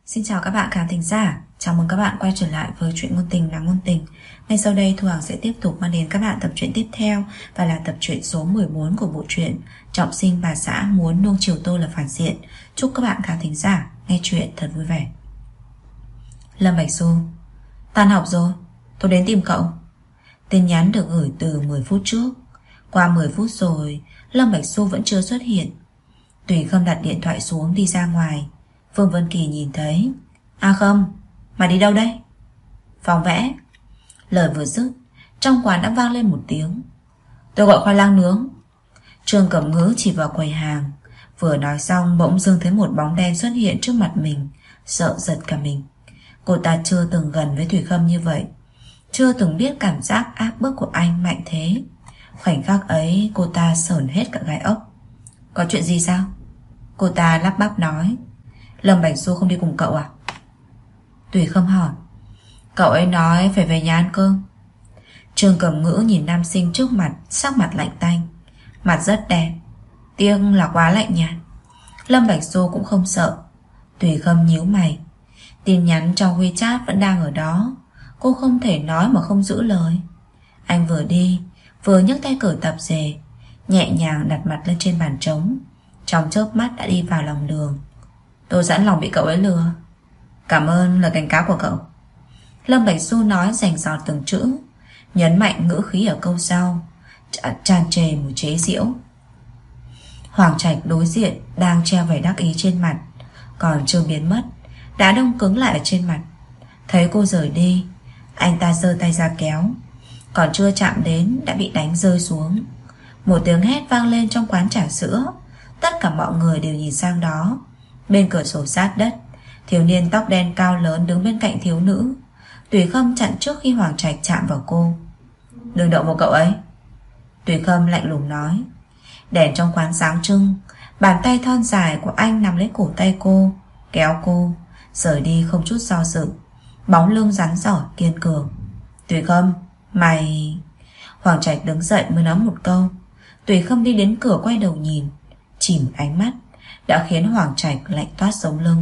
Xin chào các bạn khán thính giả, chào mừng các bạn quay trở lại với truyện ngôn tình là ngôn tình. Ngay sau đây Thu Hằng sẽ tiếp tục mang đến các bạn tập truyện tiếp theo và là tập truyện số 14 của bộ truyện Trọng sinh bà xã muốn nuông chiều tôi là phản diện. Chúc các bạn khán thính giả nghe truyện thật vui vẻ. Lâm Bạch Du: Tan học rồi, tôi đến tìm cậu. Tin nhắn được gửi từ 10 phút trước. Qua 10 phút rồi, Lâm Bạch Du vẫn chưa xuất hiện. Tùy Khâm đặt điện thoại xuống đi ra ngoài. Phương Vân Kỳ nhìn thấy. À không, mà đi đâu đấy? Phòng vẽ. Lời vừa dứt, trong quán đã vang lên một tiếng. Tôi gọi khoai lang nướng. Trương Cẩm Ngữ chỉ vào quầy hàng. Vừa nói xong bỗng dưng thấy một bóng đen xuất hiện trước mặt mình. Sợ giật cả mình. Cô ta chưa từng gần với Tùy Khâm như vậy, chưa từng biết cảm giác áp bức của anh mạnh thế. Khoảnh khắc ấy cô ta sởn hết cả gai ốc. Có chuyện gì sao? Cô ta lắp bắp nói. Lâm Bạch Du không đi cùng cậu à? Tùy Khâm hỏi. Cậu ấy nói phải về nhà ăn cơm. Trương Cẩm Ngữ nhìn nam sinh trước mặt, sắc mặt lạnh tanh. Mặt rất đẹp, tiếc là quá lạnh nhạt. Lâm Bạch Du cũng không sợ. Tùy Khâm nhíu mày. Tin nhắn trong WeChat vẫn đang ở đó. Cô không thể nói mà không giữ lời. Anh vừa đi vừa nhấc tay cởi tập dề, nhẹ nhàng đặt mặt lên trên bàn trống. Trong chớp mắt đã đi vào lòng đường. Tôi sẵn lòng bị cậu ấy lừa. Cảm ơn lời cảnh cáo của cậu. Lâm Bạch Du nói rành rọt từng chữ, nhấn mạnh ngữ khí ở câu sau, tràn trề một chế giễu. Hoàng Trạch đối diện đang treo vẻ đắc ý trên mặt, còn chưa biến mất, đã đông cứng lại ở trên mặt. Thấy cô rời đi, anh ta giơ tay ra kéo, còn chưa chạm đến đã bị đánh rơi xuống. Một tiếng hét vang lên trong quán trà sữa. Tất cả mọi người đều nhìn sang đó. Bên cửa sổ sát đất, thiếu niên tóc đen cao lớn đứng bên cạnh thiếu nữ. Tùy Khâm chặn trước khi Hoàng Trạch chạm vào cô. Đừng động vào cậu ấy. Tùy Khâm lạnh lùng nói. Đèn trong quán sáng trưng. Bàn tay thon dài của anh nắm lấy cổ tay cô, kéo cô rời đi không chút do dự. Bóng lưng rắn rỏi kiên cường. Tùy Khâm, mày... Hoàng Trạch đứng dậy mới nói một câu. Tùy Khâm đi đến cửa quay đầu nhìn. Chỉ một ánh mắt đã khiến Hoàng Trạch lạnh toát sống lưng.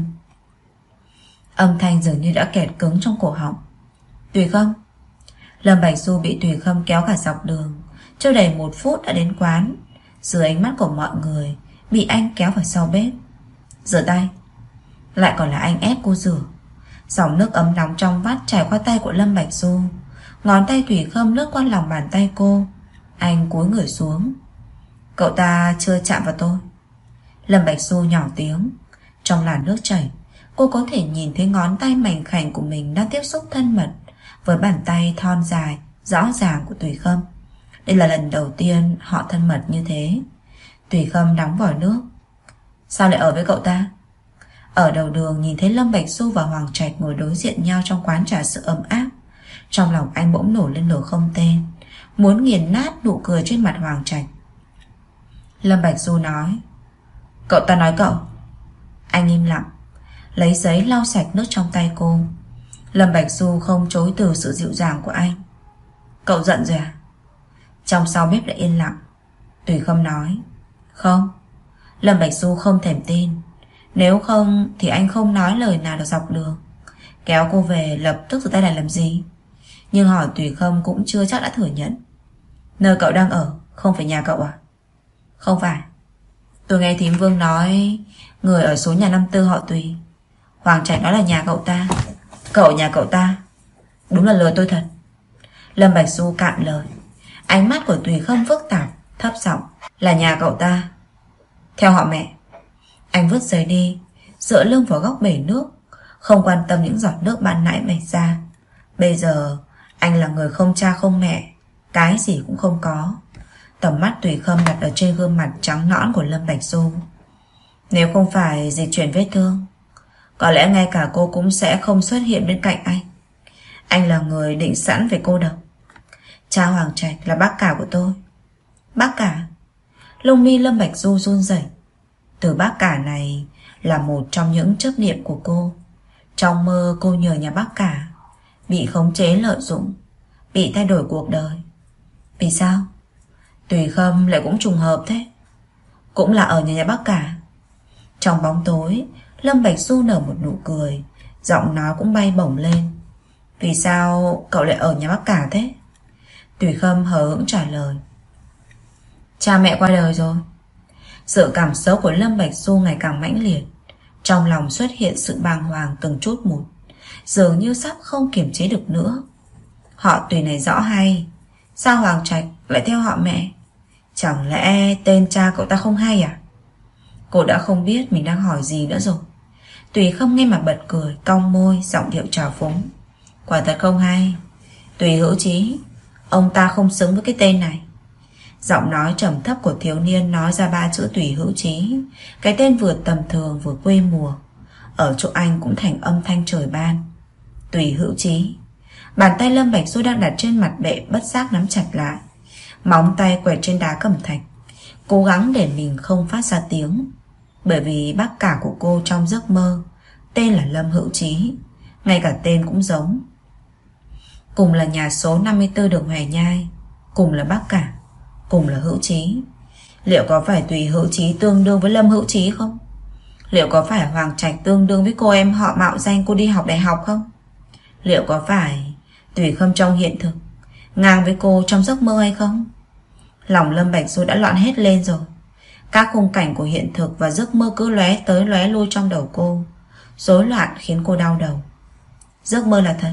Âm thanh dường như đã kẹt cứng trong cổ họng. Tùy Khâm. Lâm Bạch Du bị Tùy Khâm kéo cả dọc đường. Chưa đầy 1 phút đã đến quán. Dưới ánh mắt của mọi người, bị anh kéo vào sau bếp. Rửa tay. Lại còn là anh ép cô rửa. Dòng nước ấm nóng trong vắt chảy qua tay của Lâm Bạch Du. Ngón tay Tùy Khâm lướt qua lòng bàn tay cô. Anh cúi người xuống. Cậu ta chưa chạm vào tôi. Lâm Bạch Du nhỏ tiếng. Trong làn nước chảy, cô có thể nhìn thấy ngón tay mảnh khảnh của mình đang tiếp xúc thân mật với bàn tay thon dài rõ ràng của Tùy Khâm. Đây là lần đầu tiên họ thân mật như thế. Tùy Khâm đóng vòi nước. Sao lại ở với cậu ta? Ở đầu đường nhìn thấy Lâm Bạch Du và Hoàng Trạch ngồi đối diện nhau trong quán trà sữa ấm áp. Trong lòng anh bỗng nổi lên lửa không tên, muốn nghiền nát nụ cười trên mặt Hoàng Trạch. Lâm Bạch Du nói. Cậu ta nói cậu. Anh im lặng, lấy giấy lau sạch nước trong tay cô. Lâm Bạch Du không chối từ sự dịu dàng của anh. Cậu giận rồi à? Trong sau bếp đã yên lặng. Tùy Khâm nói. Không. Lâm Bạch Du không thèm tin. Nếu không thì anh không nói lời nào được dọc đường. Kéo cô về lập tức rửa tay lại làm gì? Nhưng hỏi Tùy Khâm cũng chưa chắc đã thừa nhận. Nơi cậu đang ở không phải nhà cậu à? Không phải. Tôi nghe thím Vương nói người ở số nhà 54 họ Tùy. Hoàng Trạch nói là nhà cậu ta. Cậu ở nhà cậu ta. Đúng là lừa tôi thật. Lâm Bạch Du cạn lời. Ánh mắt của Tùy Khâm phức tạp, thấp giọng. Là nhà cậu ta. Theo họ mẹ. Anh vứt giấy đi, dựa lưng vào góc bể nước, không quan tâm những giọt nước ban nãy vẩy ra. Bây giờ anh là người không cha không mẹ, cái gì cũng không có. Tầm mắt Tùy Khâm đặt ở trên gương mặt trắng nõn của Lâm Bạch Du. Nếu không phải dịch chuyển vết thương, có lẽ ngay cả cô cũng sẽ không xuất hiện bên cạnh anh. Anh là người định sẵn về cô độc. Cha Hoàng Trạch là bác cả của tôi. Bác cả? Lông mi Lâm Bạch Du run rẩy. Từ bác cả này là một trong những chấp niệm của cô. Trong mơ cô nhờ nhà bác cả, bị khống chế lợi dụng, bị thay đổi cuộc đời. Vì sao? Tùy Khâm lại cũng trùng hợp thế. Cũng là ở nhà bác cả. Trong bóng tối, Lâm Bạch Du nở một nụ cười, Giọng nói cũng bay bổng lên. Vì sao cậu lại ở nhà bác cả thế? Tùy Khâm hờ hững trả lời. Cha mẹ qua đời rồi. Sự cảm xúc của Lâm Bạch Du ngày càng mãnh liệt. Trong lòng xuất hiện sự bàng hoàng từng chút một, dường như sắp không kiềm chế được nữa. Họ Tùy này rõ hay, sao Hoàng Trạch lại theo họ mẹ? Chẳng lẽ tên cha cậu ta không hay à? Cô đã không biết mình đang hỏi gì nữa rồi. Tùy Khâm nghe mà bật cười, cong môi, giọng điệu trào phúng. Quả thật không hay. Tùy Hữu Chí, ông ta không xứng với cái tên này. Giọng nói trầm thấp của thiếu niên nói ra 3 chữ Tùy Hữu Chí. Cái tên vừa tầm thường vừa quê mùa. Ở chỗ anh cũng thành âm thanh trời ban. Tùy Hữu Chí. Bàn tay Lâm Bạch Du đang đặt trên mặt bệ bất giác nắm chặt lại. Móng tay quẹt trên đá cẩm thạch, cố gắng để mình không phát ra tiếng. Bởi vì bác cả của cô trong giấc mơ tên là Lâm Hữu Chí, ngay cả tên cũng giống. Cùng là nhà số 54 đường Hòe Nhai, cùng là bác cả, cùng là Hữu Chí. Liệu có phải Tùy Hữu Chí tương đương với Lâm Hữu Chí không? Liệu có phải Hoàng Trạch tương đương với cô em họ mạo danh cô đi học đại học không? Liệu có phải Tùy Khâm trong hiện thực ngang với cô trong giấc mơ hay không? Lòng Lâm Bạch Du đã loạn hết lên rồi. Các khung cảnh của hiện thực và giấc mơ cứ lóe tới lóe lui trong đầu cô, rối loạn khiến cô đau đầu. Giấc mơ là thật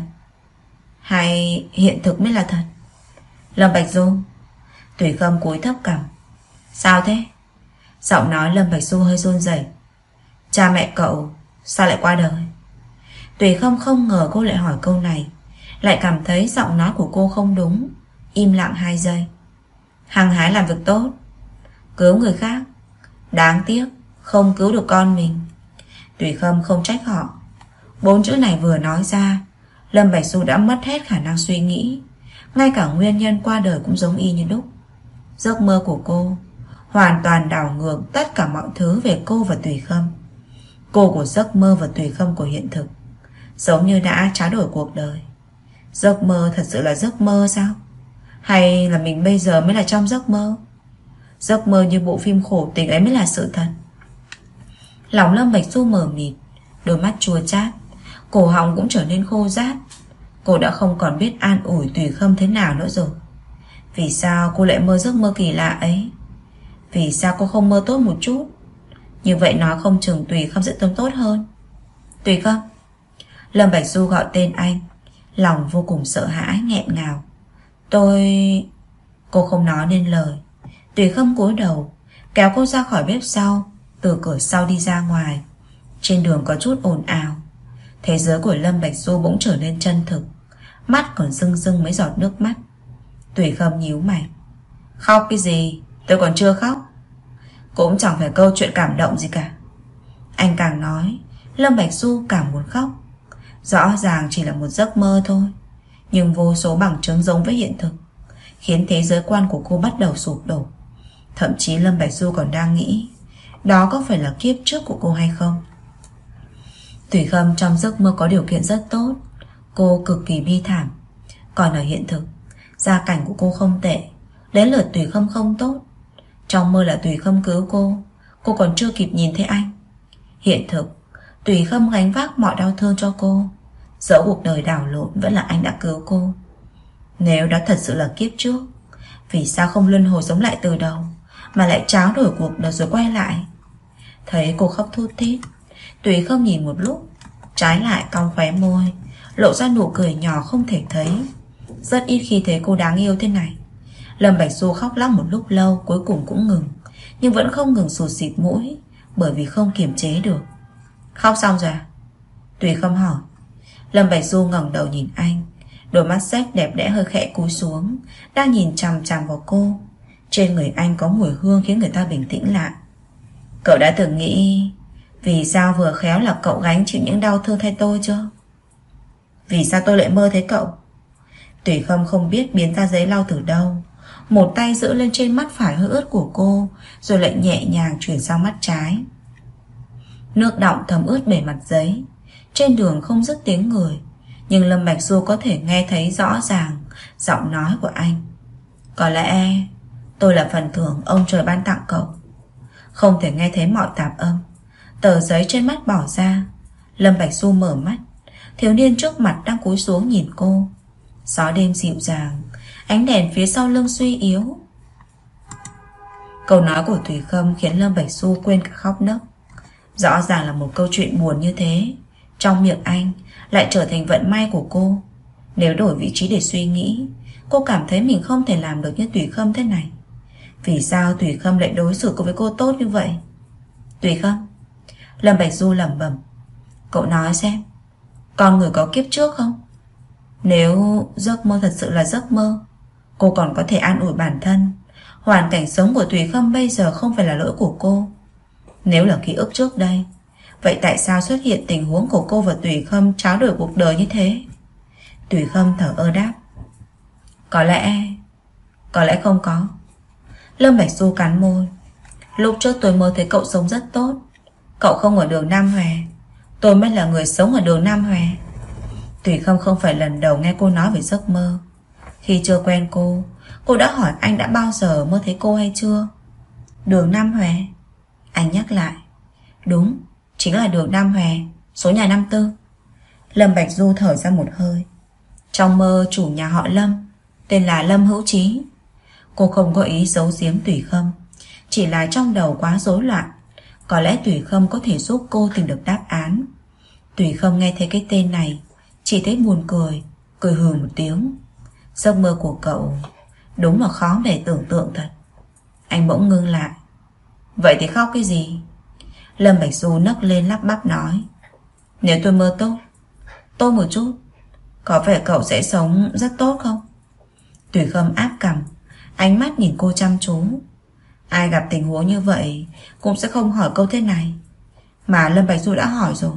hay hiện thực mới là thật? Lâm Bạch Du. Tùy Khâm cúi thấp cằm. Sao thế? Giọng nói Lâm Bạch Du hơi run rẩy. Cha mẹ cậu sao lại qua đời? Tùy Khâm không ngờ cô lại hỏi câu này, lại cảm thấy giọng nói của cô không đúng. Im lặng 2 giây. Hăng hái làm việc tốt, cứu người khác, đáng tiếc không cứu được con mình. Tùy Khâm không trách họ. 4 chữ này vừa nói ra, Lâm Bạch Du đã mất hết khả năng suy nghĩ. Ngay cả nguyên nhân qua đời cũng giống y như đúc. Giấc mơ của cô hoàn toàn đảo ngược tất cả mọi thứ về cô và Tùy Khâm. Cô của giấc mơ và Tùy Khâm của hiện thực giống như đã tráo đổi cuộc đời. Giấc mơ thật sự là giấc mơ sao? Hay là mình bây giờ mới là trong giấc mơ? Giấc mơ như bộ phim khổ tình ấy mới là sự thật. Lòng Lâm Bạch Du mờ mịt, đôi mắt chua chát, cổ họng cũng trở nên khô rát. Cô đã không còn biết an ủi Tùy Khâm thế nào nữa rồi. Vì sao cô lại mơ giấc mơ kỳ lạ ấy? Vì sao cô không mơ tốt một chút? Như vậy nói không chừng Tùy Khâm sẽ tâm tốt hơn. Tùy Khâm. Lâm Bạch Du gọi tên anh, lòng vô cùng sợ hãi nghẹn ngào. Cô không nói nên lời. Tùy Khâm cúi đầu kéo cô ra khỏi bếp sau, từ cửa sau đi ra ngoài. Trên đường có chút ồn ào. Thế giới của Lâm Bạch Du bỗng trở nên chân thực, mắt còn rưng rưng mấy giọt nước mắt. Tùy Khâm nhíu mày. Khóc cái gì? Tôi còn chưa khóc. Cũng chẳng phải câu chuyện cảm động gì cả. Anh càng nói, Lâm Bạch Du càng muốn khóc. Rõ ràng chỉ là một giấc mơ thôi, nhưng vô số bằng chứng giống với hiện thực, khiến thế giới quan của cô bắt đầu sụp đổ. Thậm chí Lâm Bạch Du còn đang nghĩ đó có phải là kiếp trước của cô hay không. Tùy Khâm trong giấc mơ có điều kiện rất tốt, cô cực kỳ bi thảm. Còn ở hiện thực, gia cảnh của cô không tệ, đến lượt Tùy Khâm không tốt. Trong mơ là Tùy Khâm cứu cô còn chưa kịp nhìn thấy anh. Hiện thực, Tùy Khâm gánh vác mọi đau thương cho cô. Dẫu cuộc đời đảo lộn vẫn là anh đã cứu cô. Nếu đó thật sự là kiếp trước, vì sao không luân hồi sống lại từ đầu, mà lại tráo đổi cuộc đời rồi quay lại? Thấy cô khóc thút thít, Tùy Khâm nhìn một lúc, trái lại cong khóe môi, lộ ra nụ cười nhỏ không thể thấy. Rất ít khi thấy cô đáng yêu thế này. Lâm Bạch Du khóc lóc một lúc lâu, cuối cùng cũng ngừng, nhưng vẫn không ngừng sụt xịt mũi, bởi vì không kiềm chế được. Khóc xong rồi à? Tùy Khâm hỏi. Lâm Bạch Du ngẩng đầu nhìn anh, đôi mắt xếch đẹp đẽ hơi khẽ cúi xuống, đang nhìn chằm chằm vào cô. Trên người anh có mùi hương khiến người ta bình tĩnh lại. Cậu đã từng nghĩ vì sao vừa khéo là cậu gánh chịu những đau thương thay tôi chưa? Vì sao tôi lại mơ thấy cậu? Tùy Khâm không biết biến ra giấy lau từ đâu, một tay giữ lên trên mắt phải hơi ướt của cô, rồi lại nhẹ nhàng chuyển sang mắt trái. Nước đọng thấm ướt bề mặt giấy. Trên đường không dứt tiếng người, nhưng Lâm Bạch Du có thể nghe thấy rõ ràng giọng nói của anh. Có lẽ tôi là phần thưởng ông trời ban tặng cậu. Không thể nghe thấy mọi tạp âm. Tờ giấy trên mắt bỏ ra. Lâm Bạch Du mở mắt, Thiếu niên trước mặt đang cúi xuống nhìn cô. Gió đêm dịu dàng, ánh đèn phía sau lưng suy yếu. Câu nói của Thủy Khâm khiến Lâm Bạch Du quên cả khóc nấc. Rõ ràng là một câu chuyện buồn như thế, trong miệng anh lại trở thành vận may của cô. Nếu đổi vị trí để suy nghĩ, cô cảm thấy mình không thể làm được như Thủy Khâm thế này. Vì sao Thủy Khâm lại đối xử với cô tốt như vậy? Thủy Khâm, Lâm Bạch Du lẩm bẩm, cậu nói xem, con người có kiếp trước không? Nếu giấc mơ thật sự là giấc mơ, cô còn có thể an ủi bản thân. Hoàn cảnh sống của Thủy Khâm bây giờ không phải là lỗi của cô. Nếu là ký ức trước đây, vậy tại sao xuất hiện tình huống của cô và Thủy Khâm tráo đổi cuộc đời như thế? Thủy Khâm thở ơ đáp, Có lẽ không có. Lâm Bạch Du cắn môi. Lúc trước tôi mơ thấy cậu sống rất tốt. Cậu không ở đường Nam Hòe, tôi mới là người sống ở đường Nam Hòe. Thủy Khâm không phải lần đầu nghe cô nói về giấc mơ. Khi chưa quen cô đã hỏi anh đã bao giờ mơ thấy cô hay chưa. Đường Nam Hòe? Anh nhắc lại. Đúng, chính là đường Nam Hòe, số nhà 54. Lâm Bạch Du thở ra một hơi. Trong mơ chủ nhà họ Lâm, tên là Lâm Hữu Trí. Cô không có ý giấu giếm Thủy Khâm, chỉ là trong đầu quá rối loạn. Có lẽ Thủy Khâm có thể giúp cô tìm được đáp án. Thủy Khâm nghe thấy cái tên này chỉ thấy buồn cười, cười hừ một tiếng. Giấc mơ của cậu đúng là khó để tưởng tượng thật. Anh bỗng ngưng lại. Vậy thì khóc cái gì? Lâm Bạch Du nấc lên lắp bắp nói, nếu tôi mơ tốt một chút, có vẻ cậu sẽ sống rất tốt không? Thủy Khâm áp cằm, ánh mắt nhìn cô chăm chú. Ai gặp tình huống như vậy cũng sẽ không hỏi câu thế này, mà Lâm Bạch Du đã hỏi rồi.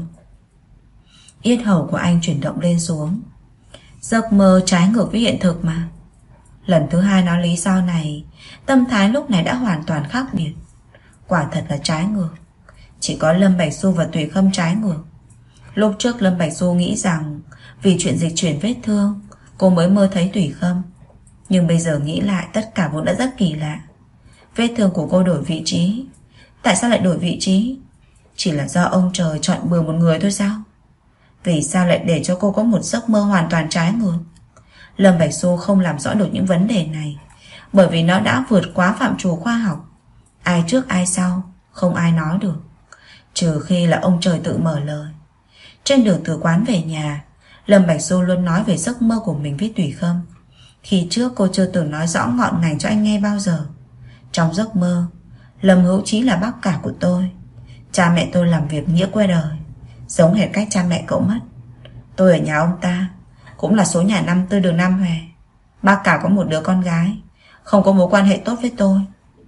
Yết hầu của anh chuyển động lên xuống. Giấc mơ trái ngược với hiện thực mà. Lần thứ hai nói lý do này, tâm thái lúc này đã hoàn toàn khác biệt. Quả thật là trái ngược. Chỉ có Lâm Bạch Du và Thủy Khâm trái ngược. Lúc trước Lâm Bạch Du nghĩ rằng vì chuyện dịch chuyển vết thương cô mới mơ thấy Thủy Khâm. Nhưng bây giờ nghĩ lại tất cả vốn đã rất kỳ lạ. Vết thương của cô đổi vị trí. Tại sao lại đổi vị trí? Chỉ là do ông trời chọn bừa một người thôi sao? Vì sao lại để cho cô có một giấc mơ hoàn toàn trái ngược? Lâm Bạch Du không làm rõ được những vấn đề này, bởi vì nó đã vượt quá phạm trù khoa học. Ai trước ai sau không ai nói được, trừ khi là ông trời tự mở lời. Trên đường từ quán về nhà, Lâm Bạch Du luôn nói về giấc mơ của mình với Thủy Khâm. Khi trước cô chưa từng nói rõ ngọn ngành cho anh nghe bao giờ. Trong giấc mơ, Lâm Hữu Trí là bác cả của tôi. Cha mẹ tôi làm việc nghĩa quê đời, giống hệt cách cha mẹ cậu mất. Tôi ở nhà ông ta, cũng là số nhà 54 đường Nam Hòe. Bác cả có một đứa con gái, không có mối quan hệ tốt với tôi,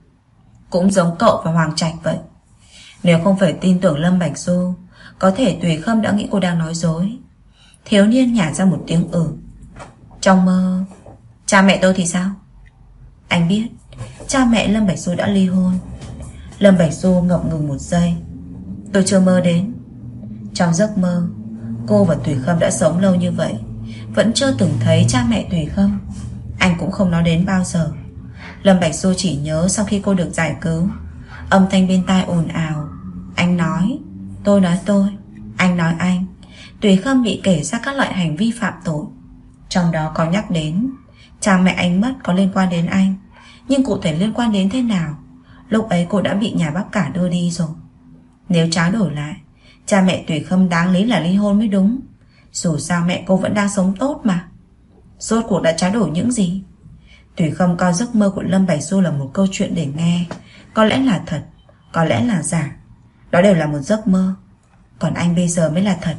cũng giống cậu và Hoàng Trạch vậy. Nếu không phải tin tưởng Lâm Bạch Du, có thể Thủy Khâm đã nghĩ cô đang nói dối. Thiếu niên nhả ra một tiếng Trong mơ, cha mẹ tôi thì sao? Anh biết cha mẹ Lâm Bạch Du đã ly hôn. Lâm Bạch Du ngập ngừng một giây. Tôi chưa mơ đến. Trong giấc mơ, cô và Thủy Khâm đã sống lâu như vậy, vẫn chưa từng thấy cha mẹ Thủy Khâm. Anh cũng không nói đến bao giờ. Lâm Bạch Du chỉ nhớ sau khi cô được giải cứu, âm thanh bên tai ồn ào. Anh nói tôi, anh nói anh. Thủy Khâm bị kể ra các loại hành vi phạm tội, trong đó có nhắc đến cha mẹ anh mất có liên quan đến anh. Nhưng cụ thể liên quan đến thế nào, lúc ấy cô đã bị nhà bác cả đưa đi rồi. Nếu tráo đổi lại, cha mẹ Thủy Khâm đáng lý là ly hôn mới đúng. Dù sao mẹ cô vẫn đang sống tốt mà. Rốt cuộc đã tráo đổi những gì? Thủy Khâm coi giấc mơ của Lâm Bạch Du là một câu chuyện để nghe. Có lẽ là thật, có lẽ là giả. Đó đều là một giấc mơ. Còn anh bây giờ mới là thật.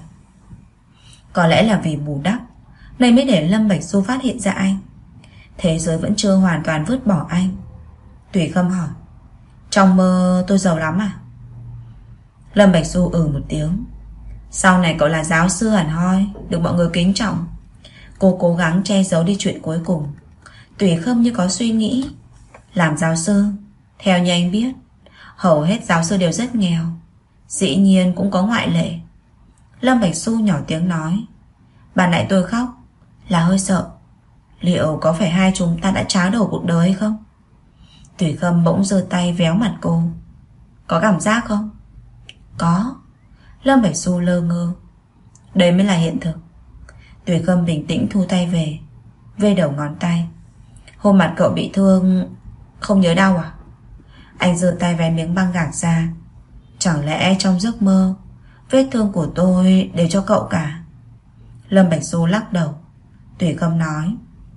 Có lẽ là vì bù đắp này mới để Lâm Bạch Du phát hiện ra anh. Thế giới vẫn chưa hoàn toàn vứt bỏ anh. Thủy Khâm hỏi, trong mơ tôi giàu lắm à? Lâm Bạch Du một tiếng. Sau này cậu là giáo sư hẳn hoi, được mọi người kính trọng. Cô cố gắng che giấu đi chuyện cuối cùng. Thủy Khâm như có suy nghĩ. Làm giáo sư, theo như anh biết, hầu hết giáo sư đều rất nghèo. Dĩ nhiên cũng có ngoại lệ. Lâm Bạch Du nhỏ tiếng nói. Ban nãy tôi khóc là hơi sợ. Liệu có phải hai chúng ta đã tráo đổi cuộc đời hay không? Thủy Khâm bỗng giơ tay véo mặt cô. Có cảm giác không? Có. Lâm Bạch Du lơ ngơ. Đây mới là hiện thực. Tùy Khâm bình tĩnh thu tay về, vê đầu ngón tay. Hôm mặt cậu bị thương, không nhớ đau à? Anh giơ tay vén miếng băng gạc ra. Chẳng lẽ trong giấc mơ vết thương của tôi đều cho cậu cả? Lâm Bạch Du lắc đầu. Tùy Khâm nói,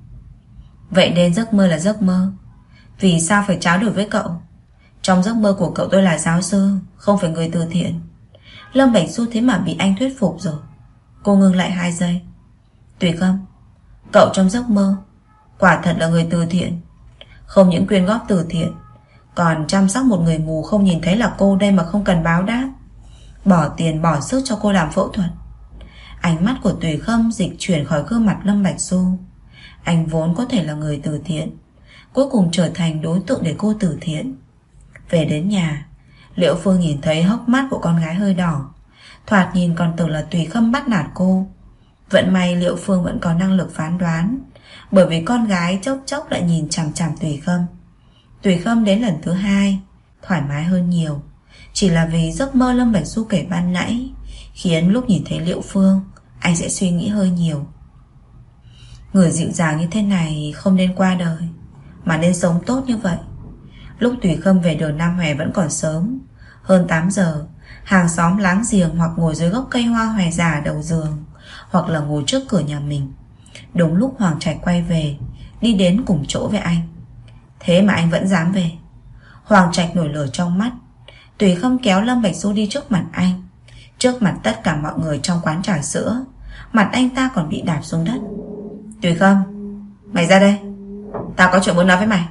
vậy nên giấc mơ là giấc mơ. Vì sao phải tráo đổi với cậu? Trong giấc mơ của cậu tôi là giáo sư, không phải người từ thiện. Lâm Bạch Du thế mà bị anh thuyết phục rồi. Cô ngừng lại 2 giây. Tùy Khâm, cậu trong giấc mơ quả thật là người từ thiện. Không những quyên góp từ thiện, còn chăm sóc một người mù không nhìn thấy là cô đây mà không cần báo đáp. Bỏ tiền bỏ sức cho cô làm phẫu thuật. Ánh mắt của Tùy Khâm dịch chuyển khỏi gương mặt Lâm Bạch Du. Anh vốn có thể là người từ thiện, cuối cùng trở thành đối tượng để cô từ thiện. Về đến nhà, Liễu Phương nhìn thấy hốc mắt của con gái hơi đỏ. Thoạt nhìn còn tưởng là Tùy Khâm bắt nạt cô. Vận may Liễu Phương vẫn có năng lực phán đoán, bởi vì con gái chốc chốc lại nhìn chằm chằm Tùy Khâm. Tùy Khâm đến lần thứ 2 thoải mái hơn nhiều. Chỉ là vì giấc mơ Lâm Bạch Du kể ban nãy khiến lúc nhìn thấy Liễu Phương anh sẽ suy nghĩ hơi nhiều. Người dịu dàng như thế này không nên qua đời, mà nên sống tốt như vậy. Lúc Tùy Khâm về đường Nam Hòe vẫn còn sớm, hơn 8 giờ. Hàng xóm láng giềng hoặc ngồi dưới gốc cây hoa hòe già đầu giường, hoặc là ngồi trước cửa nhà mình. Đúng lúc Hoàng Trạch quay về, đi đến cùng chỗ với anh. Thế mà anh vẫn dám về. Hoàng Trạch nổi lửa trong mắt. Tùy Khâm kéo Lâm Bạch Du đi trước mặt anh, trước mặt tất cả mọi người trong quán trà sữa. Mặt anh ta còn bị đạp xuống đất. Tùy Khâm, mày ra đây, tao có chuyện muốn nói với mày.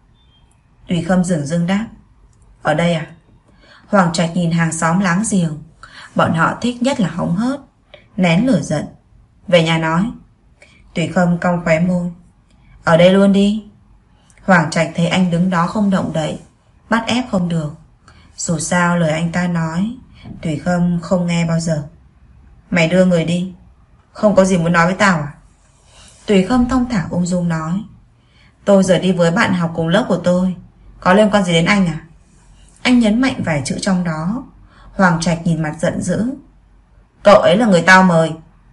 Tùy Khâm dửng dưng đáp, ở đây à? Hoàng Trạch nhìn hàng xóm láng giềng. Bọn họ thích nhất là hóng hớt, nén lửa giận. Về nhà nói. Tùy Khâm cong khóe môi, ở đây luôn đi. Hoàng Trạch thấy anh đứng đó không động đậy, bắt ép không được. Dù sao lời anh ta nói Tùy Khâm không nghe bao giờ. Mày đưa người đi, không có gì muốn nói với tao à? Tùy Khâm thong thả ung dung nói, tôi giờ đi với bạn học cùng lớp của tôi, có liên quan gì đến anh à? Anh nhấn mạnh vài chữ trong đó. Hoàng Trạch nhìn mặt giận dữ. Cậu ấy là người tao mời.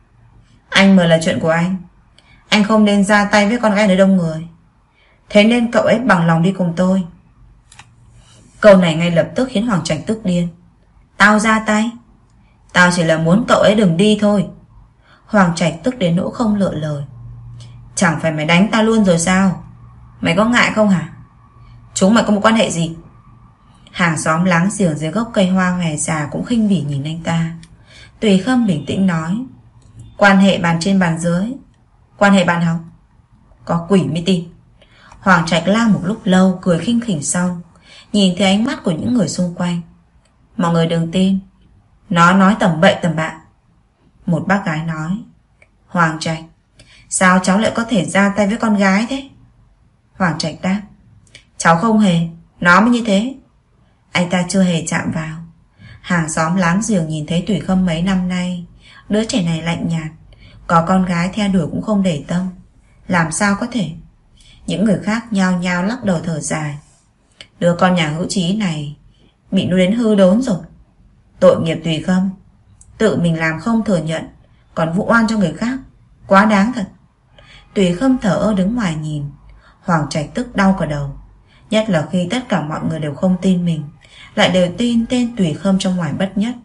Anh mời là chuyện của anh. Anh không nên ra tay với con gái nơi đông người. Thế nên cậu ấy bằng lòng đi cùng tôi. Câu này ngay lập tức khiến Hoàng Trạch tức điên. Tao ra tay? Tao chỉ là muốn cậu ấy đừng đi thôi. Hoàng Trạch tức đến nỗi không lựa lời. Chẳng phải mày đánh tao luôn rồi sao? Mày có ngại không hả? Chúng mày có một quan hệ gì? Hàng xóm láng giềng dưới gốc cây hoa hòe già cũng khinh bỉ nhìn anh ta. Tùy Khâm bình tĩnh nói, quan hệ bàn trên bàn dưới, quan hệ bàn học. Có quỷ mới tin. Hoàng Trạch la một lúc lâu, cười khinh khỉnh xong, nhìn thấy ánh mắt của những người xung quanh. Mọi người đừng tin, nó nói tầm bậy tầm bạ. Một bác gái nói, Hoàng Trạch, sao cháu lại có thể ra tay với con gái thế? Hoàng Trạch đáp, cháu không hề, nó mới như thế. Anh ta chưa hề chạm vào. Hàng xóm láng giềng nhìn thấy Tùy Khâm mấy năm nay, đứa trẻ này lạnh nhạt, có con gái theo đuổi cũng không để tâm. Làm sao có thể? Những người khác nhao nhao lắc đầu thở dài. Đứa con nhà hữu trí này bị nuôi đến hư đốn rồi. Tội nghiệp Tùy Khâm, tự mình làm không thừa nhận, còn vụ oan cho người khác, quá đáng thật. Tùy Khâm thở ơ đứng ngoài nhìn. Hoàng Trạch tức đau cả đầu, nhất là khi tất cả mọi người đều không tin mình, lại đều tin tên Tùy Khâm trong ngoài bất nhất.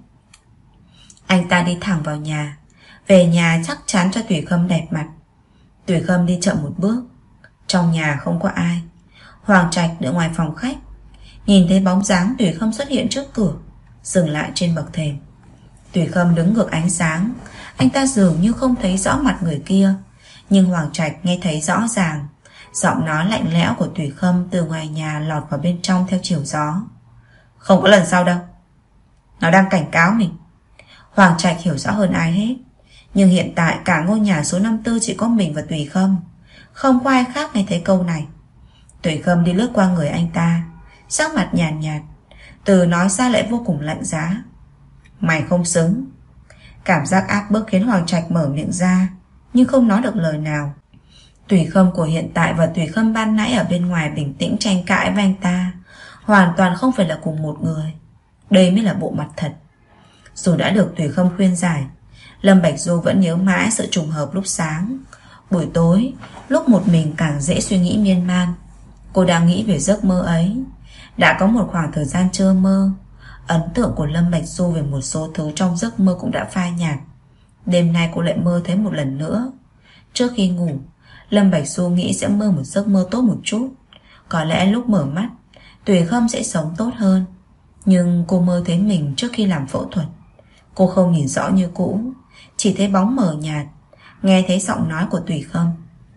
Anh ta đi thẳng vào nhà. Về nhà chắc chắn cho Tùy Khâm đẹp mặt. Tùy Khâm đi chậm một bước. Trong nhà không có ai. Hoàng Trạch đợi ngoài phòng khách, nhìn thấy bóng dáng Tùy Khâm xuất hiện trước cửa, dừng lại trên bậc thềm. Tùy Khâm đứng ngược ánh sáng. Anh ta dường như không thấy rõ mặt người kia, nhưng Hoàng Trạch nghe thấy rõ ràng. Giọng nói lạnh lẽo của Tùy Khâm từ ngoài nhà lọt vào bên trong theo chiều gió. Không có lần sau đâu. Nó đang cảnh cáo mình. Hoàng Trạch hiểu rõ hơn ai hết. Nhưng hiện tại cả ngôi nhà số 54 chỉ có mình và Tùy Khâm, không có ai khác nghe thấy câu này. Tùy Khâm đi lướt qua người anh ta, sắc mặt nhàn nhạt, từ nói ra lại vô cùng lạnh giá. Mày không xứng. Cảm giác áp bức khiến Hoàng Trạch mở miệng ra, nhưng không nói được lời nào. Tùy Khâm của hiện tại và Tùy Khâm ban nãy ở bên ngoài bình tĩnh tranh cãi với anh ta hoàn toàn không phải là cùng một người. Đây mới là bộ mặt thật. Dù đã được Tùy Khâm khuyên giải, Lâm Bạch Du vẫn nhớ mãi sự trùng hợp lúc sáng. Buổi tối, lúc một mình càng dễ suy nghĩ miên man. Cô đang nghĩ về giấc mơ ấy. Đã có một khoảng thời gian trơ mơ. Ấn tượng của Lâm Bạch Du về một số thứ trong giấc mơ cũng đã phai nhạt. Đêm nay cô lại mơ thấy một lần nữa. Trước khi ngủ, Lâm Bạch Du nghĩ sẽ mơ một giấc mơ tốt một chút. Có lẽ lúc mở mắt, Tùy Khâm sẽ sống tốt hơn. Nhưng cô mơ thấy mình trước khi làm phẫu thuật. Cô không nhìn rõ như cũ, chỉ thấy bóng mờ nhạt, nghe thấy giọng nói của Tùy Khâm.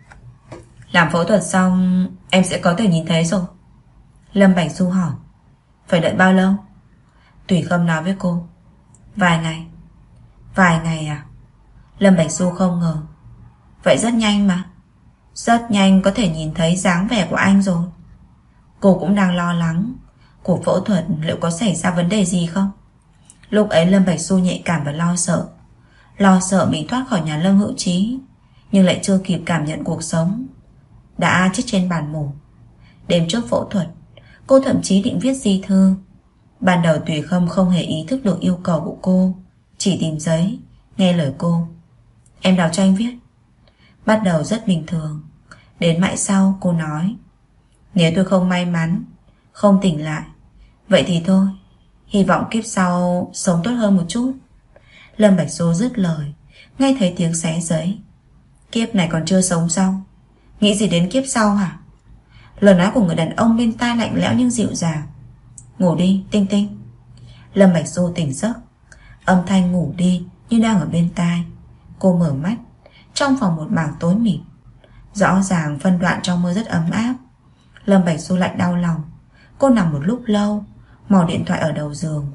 Làm phẫu thuật xong em sẽ có thể nhìn thấy rồi. Lâm Bạch Du hỏi. Phải đợi bao lâu? Tùy Khâm nói với cô. Vài ngày. Vài ngày à? Lâm Bạch Du không ngờ. Vậy rất nhanh mà. Rất nhanh có thể nhìn thấy dáng vẻ của anh rồi. Cô cũng đang lo lắng cuộc phẫu thuật liệu có xảy ra vấn đề gì không. Lúc ấy Lâm Bạch Du nhạy cảm và lo sợ. Lo sợ mình thoát khỏi nhà Lâm Hữu Trí, nhưng lại chưa kịp cảm nhận cuộc sống đã chết trên bàn mổ. Đêm trước phẫu thuật, cô thậm chí định viết di thư. Ban đầu Tùy Khâm không hề ý thức được yêu cầu của cô, chỉ tìm giấy, nghe lời cô. Em đọc cho anh viết. Bắt đầu rất bình thường. Đến mãi sau cô nói, nếu tôi không may mắn, không tỉnh lại, vậy thì thôi, hy vọng kiếp sau sống tốt hơn một chút. Lâm Bạch Du dứt lời, nghe thấy tiếng xé giấy. Kiếp này còn chưa sống xong, nghĩ gì đến kiếp sau hả? Lời nói của người đàn ông bên tai lạnh lẽo nhưng dịu dàng. Ngủ đi, Tinh Tinh. Lâm Bạch Du tỉnh giấc. Âm thanh ngủ đi như đang ở bên tai. Cô mở mắt. Trong phòng một mảng tối mịt. Rõ ràng phân đoạn trong mơ rất ấm áp. Lâm Bạch Du lại đau lòng. Cô nằm một lúc lâu, mò điện thoại ở đầu giường.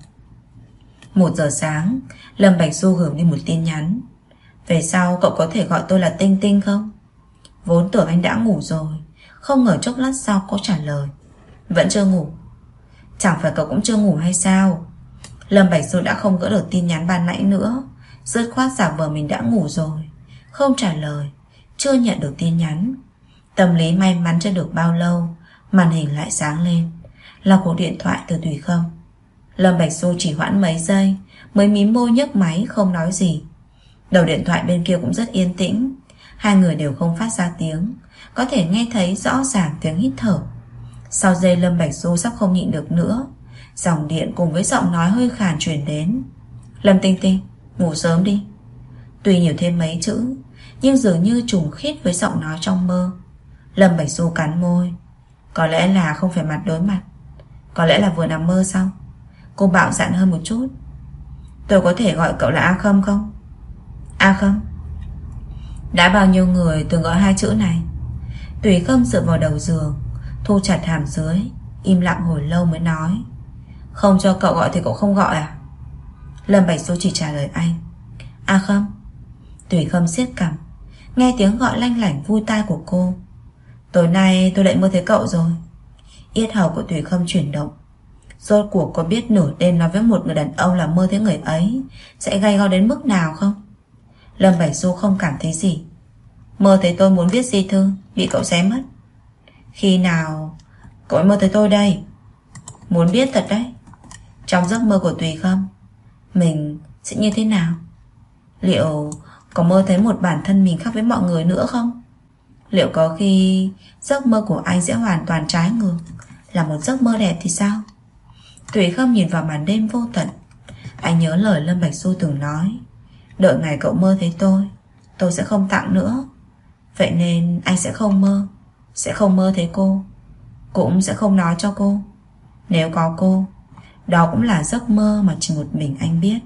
1 giờ sáng, Lâm Bạch Du gửi đi một tin nhắn. Về sau cậu có thể gọi tôi là Tinh Tinh không? Vốn tưởng anh đã ngủ rồi, không ngờ chốc lát sau có trả lời. Vẫn chưa ngủ. Chẳng phải cậu cũng chưa ngủ hay sao? Lâm Bạch Du đã không gỡ được tin nhắn ban nãy nữa, dứt khoát giả vờ mình đã ngủ rồi. Không trả lời, chưa nhận được tin nhắn. Tâm lý may mắn chưa được bao lâu, màn hình lại sáng lên. Là cuộc điện thoại từ Tùy Khâm. Lâm Bạch Du chỉ hoãn mấy giây mới mím môi nhấc máy không nói gì. Đầu điện thoại bên kia cũng rất yên tĩnh. Hai người đều không phát ra tiếng, có thể nghe thấy rõ ràng tiếng hít thở. Sau giây Lâm Bạch Du sắp không nhịn được nữa, dòng điện cùng với giọng nói hơi khàn truyền đến. Lâm Tinh Tinh, ngủ sớm đi. Tuy nhiều thêm mấy chữ, nhưng dường như trùng khít với giọng nói trong mơ. Lâm Bạch Du cắn môi. Có lẽ là không phải mặt đối mặt, có lẽ là vừa nằm mơ xong. Cô bạo dạn hơn một chút. Tôi có thể gọi cậu là A Khâm không? A Khâm. Đã bao nhiêu người từng gọi hai chữ này. Tùy Khâm dựa vào đầu giường, thu chặt hàm dưới, im lặng hồi lâu mới nói. Không cho cậu gọi thì cậu không gọi à? Lâm Bạch Du chỉ trả lời anh. A Khâm. Tùy Khâm siết cằm, nghe tiếng gọi lanh lảnh vui tai của cô. Tối nay tôi lại mơ thấy cậu rồi. Yết hầu của Tùy Khâm chuyển động. Rốt cuộc có biết nửa đêm nói với một người đàn ông là mơ thấy người ấy sẽ gay go đến mức nào không? Lâm Bạch Du không cảm thấy gì. Mơ thấy tôi muốn viết di thư, bị cậu xé mất. Khi nào cậu mơ thấy tôi đây? Muốn biết thật đấy. Trong giấc mơ của Tùy Khâm, mình sẽ như thế nào? Liệu có mơ thấy một bản thân mình khác với mọi người nữa không? Liệu có khi giấc mơ của anh sẽ hoàn toàn trái ngược, là một giấc mơ đẹp thì sao? Tùy Khâm nhìn vào màn đêm vô tận. Anh nhớ lời Lâm Bạch Du từng nói, đợi ngày cậu mơ thấy tôi sẽ không tặng nữa. Vậy nên anh sẽ không mơ, sẽ không mơ thấy cô, cũng sẽ không nói cho cô. Nếu có cô, đó cũng là giấc mơ mà chỉ một mình anh biết.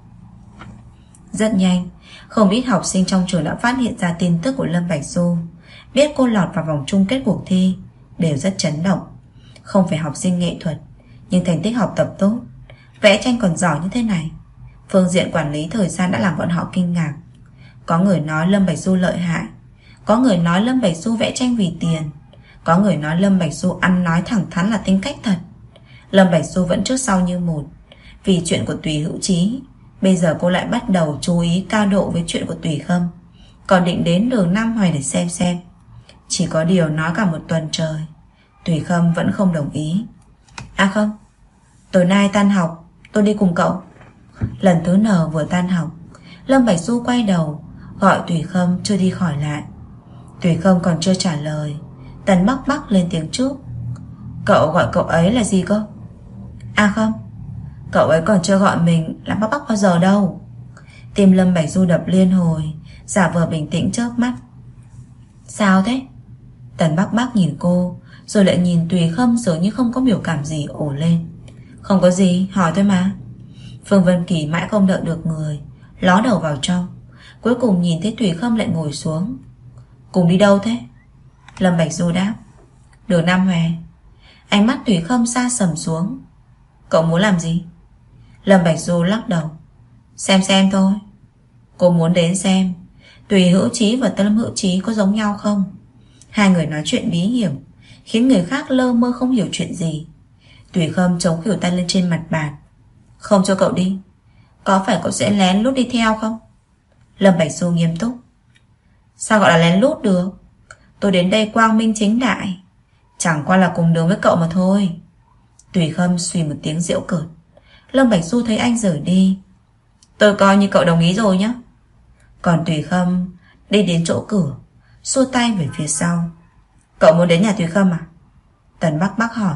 Rất nhanh, không ít học sinh trong trường đã phát hiện ra tin tức của Lâm Bạch Du. Biết cô lọt vào vòng chung kết cuộc thi, đều rất chấn động. Không phải học sinh nghệ thuật, nhưng thành tích học tập tốt, vẽ tranh còn giỏi như thế này. Phương diện quản lý thời gian đã làm bọn họ kinh ngạc. Có người nói Lâm Bạch Du lợi hại, có người nói Lâm Bạch Du vẽ tranh vì tiền, có người nói Lâm Bạch Du ăn nói thẳng thắn là tính cách thật. Lâm Bạch Du vẫn trước sau như một. Vì chuyện của Tùy Hữu Trí, bây giờ cô lại bắt đầu chú ý cao độ với chuyện của Tùy Khâm. Còn định đến đường Nam Hoài để xem. Chỉ có điều nói cả một tuần trời, Tùy Khâm vẫn không đồng ý. À không, tối nay tan học tôi đi cùng cậu. Lần thứ N vừa tan học, Lâm Bạch Du quay đầu gọi Tùy Khâm chưa đi khỏi lại. Tùy Khâm còn chưa trả lời, Tần Bắc Bắc lên tiếng trước. Cậu gọi cậu ấy là gì cơ? À không, cậu ấy còn chưa gọi mình là Bắc Bắc bao giờ đâu. Tim Lâm Bạch Du đập liên hồi, giả vờ bình tĩnh chớp mắt. Sao thế? Tần Bắc Bắc nhìn cô, rồi lại nhìn Tùy Khâm dường như không có biểu cảm gì, ổ lên. Không có gì, hỏi thôi mà. Phương Vân Kỳ mãi không đợi được người, ló đầu vào trong. Cuối cùng nhìn thấy Tùy Khâm lại ngồi xuống. Cùng đi đâu thế? Lâm Bạch Du đáp. Đường Nam Hòe. Ánh mắt Tùy Khâm sa sầm xuống. Cậu muốn làm gì? Lâm Bạch Du lắc đầu. Xem thôi. Cô muốn đến xem Tùy Hữu Chí và Lâm Hữu Chí có giống nhau không. Hai người nói chuyện bí hiểm, khiến người khác lơ mơ không hiểu chuyện gì. Tùy Khâm chống khuỷu tay lên trên mặt bàn. Không cho cậu đi. Có phải cậu sẽ lén lút đi theo không? Lâm Bạch Du nghiêm túc. Sao gọi là lén lút được? Tôi đến đây quang minh chính đại, chẳng qua là cùng đường với cậu mà thôi. Tùy Khâm suy một tiếng giễu cợt. Lâm Bạch Du thấy anh rời đi. Tôi coi như cậu đồng ý rồi nhé. Còn Tùy Khâm đi đến chỗ cửa, xua tay về phía sau. Cậu muốn đến nhà Tùy Khâm à? Tần Bắc Bắc hỏi.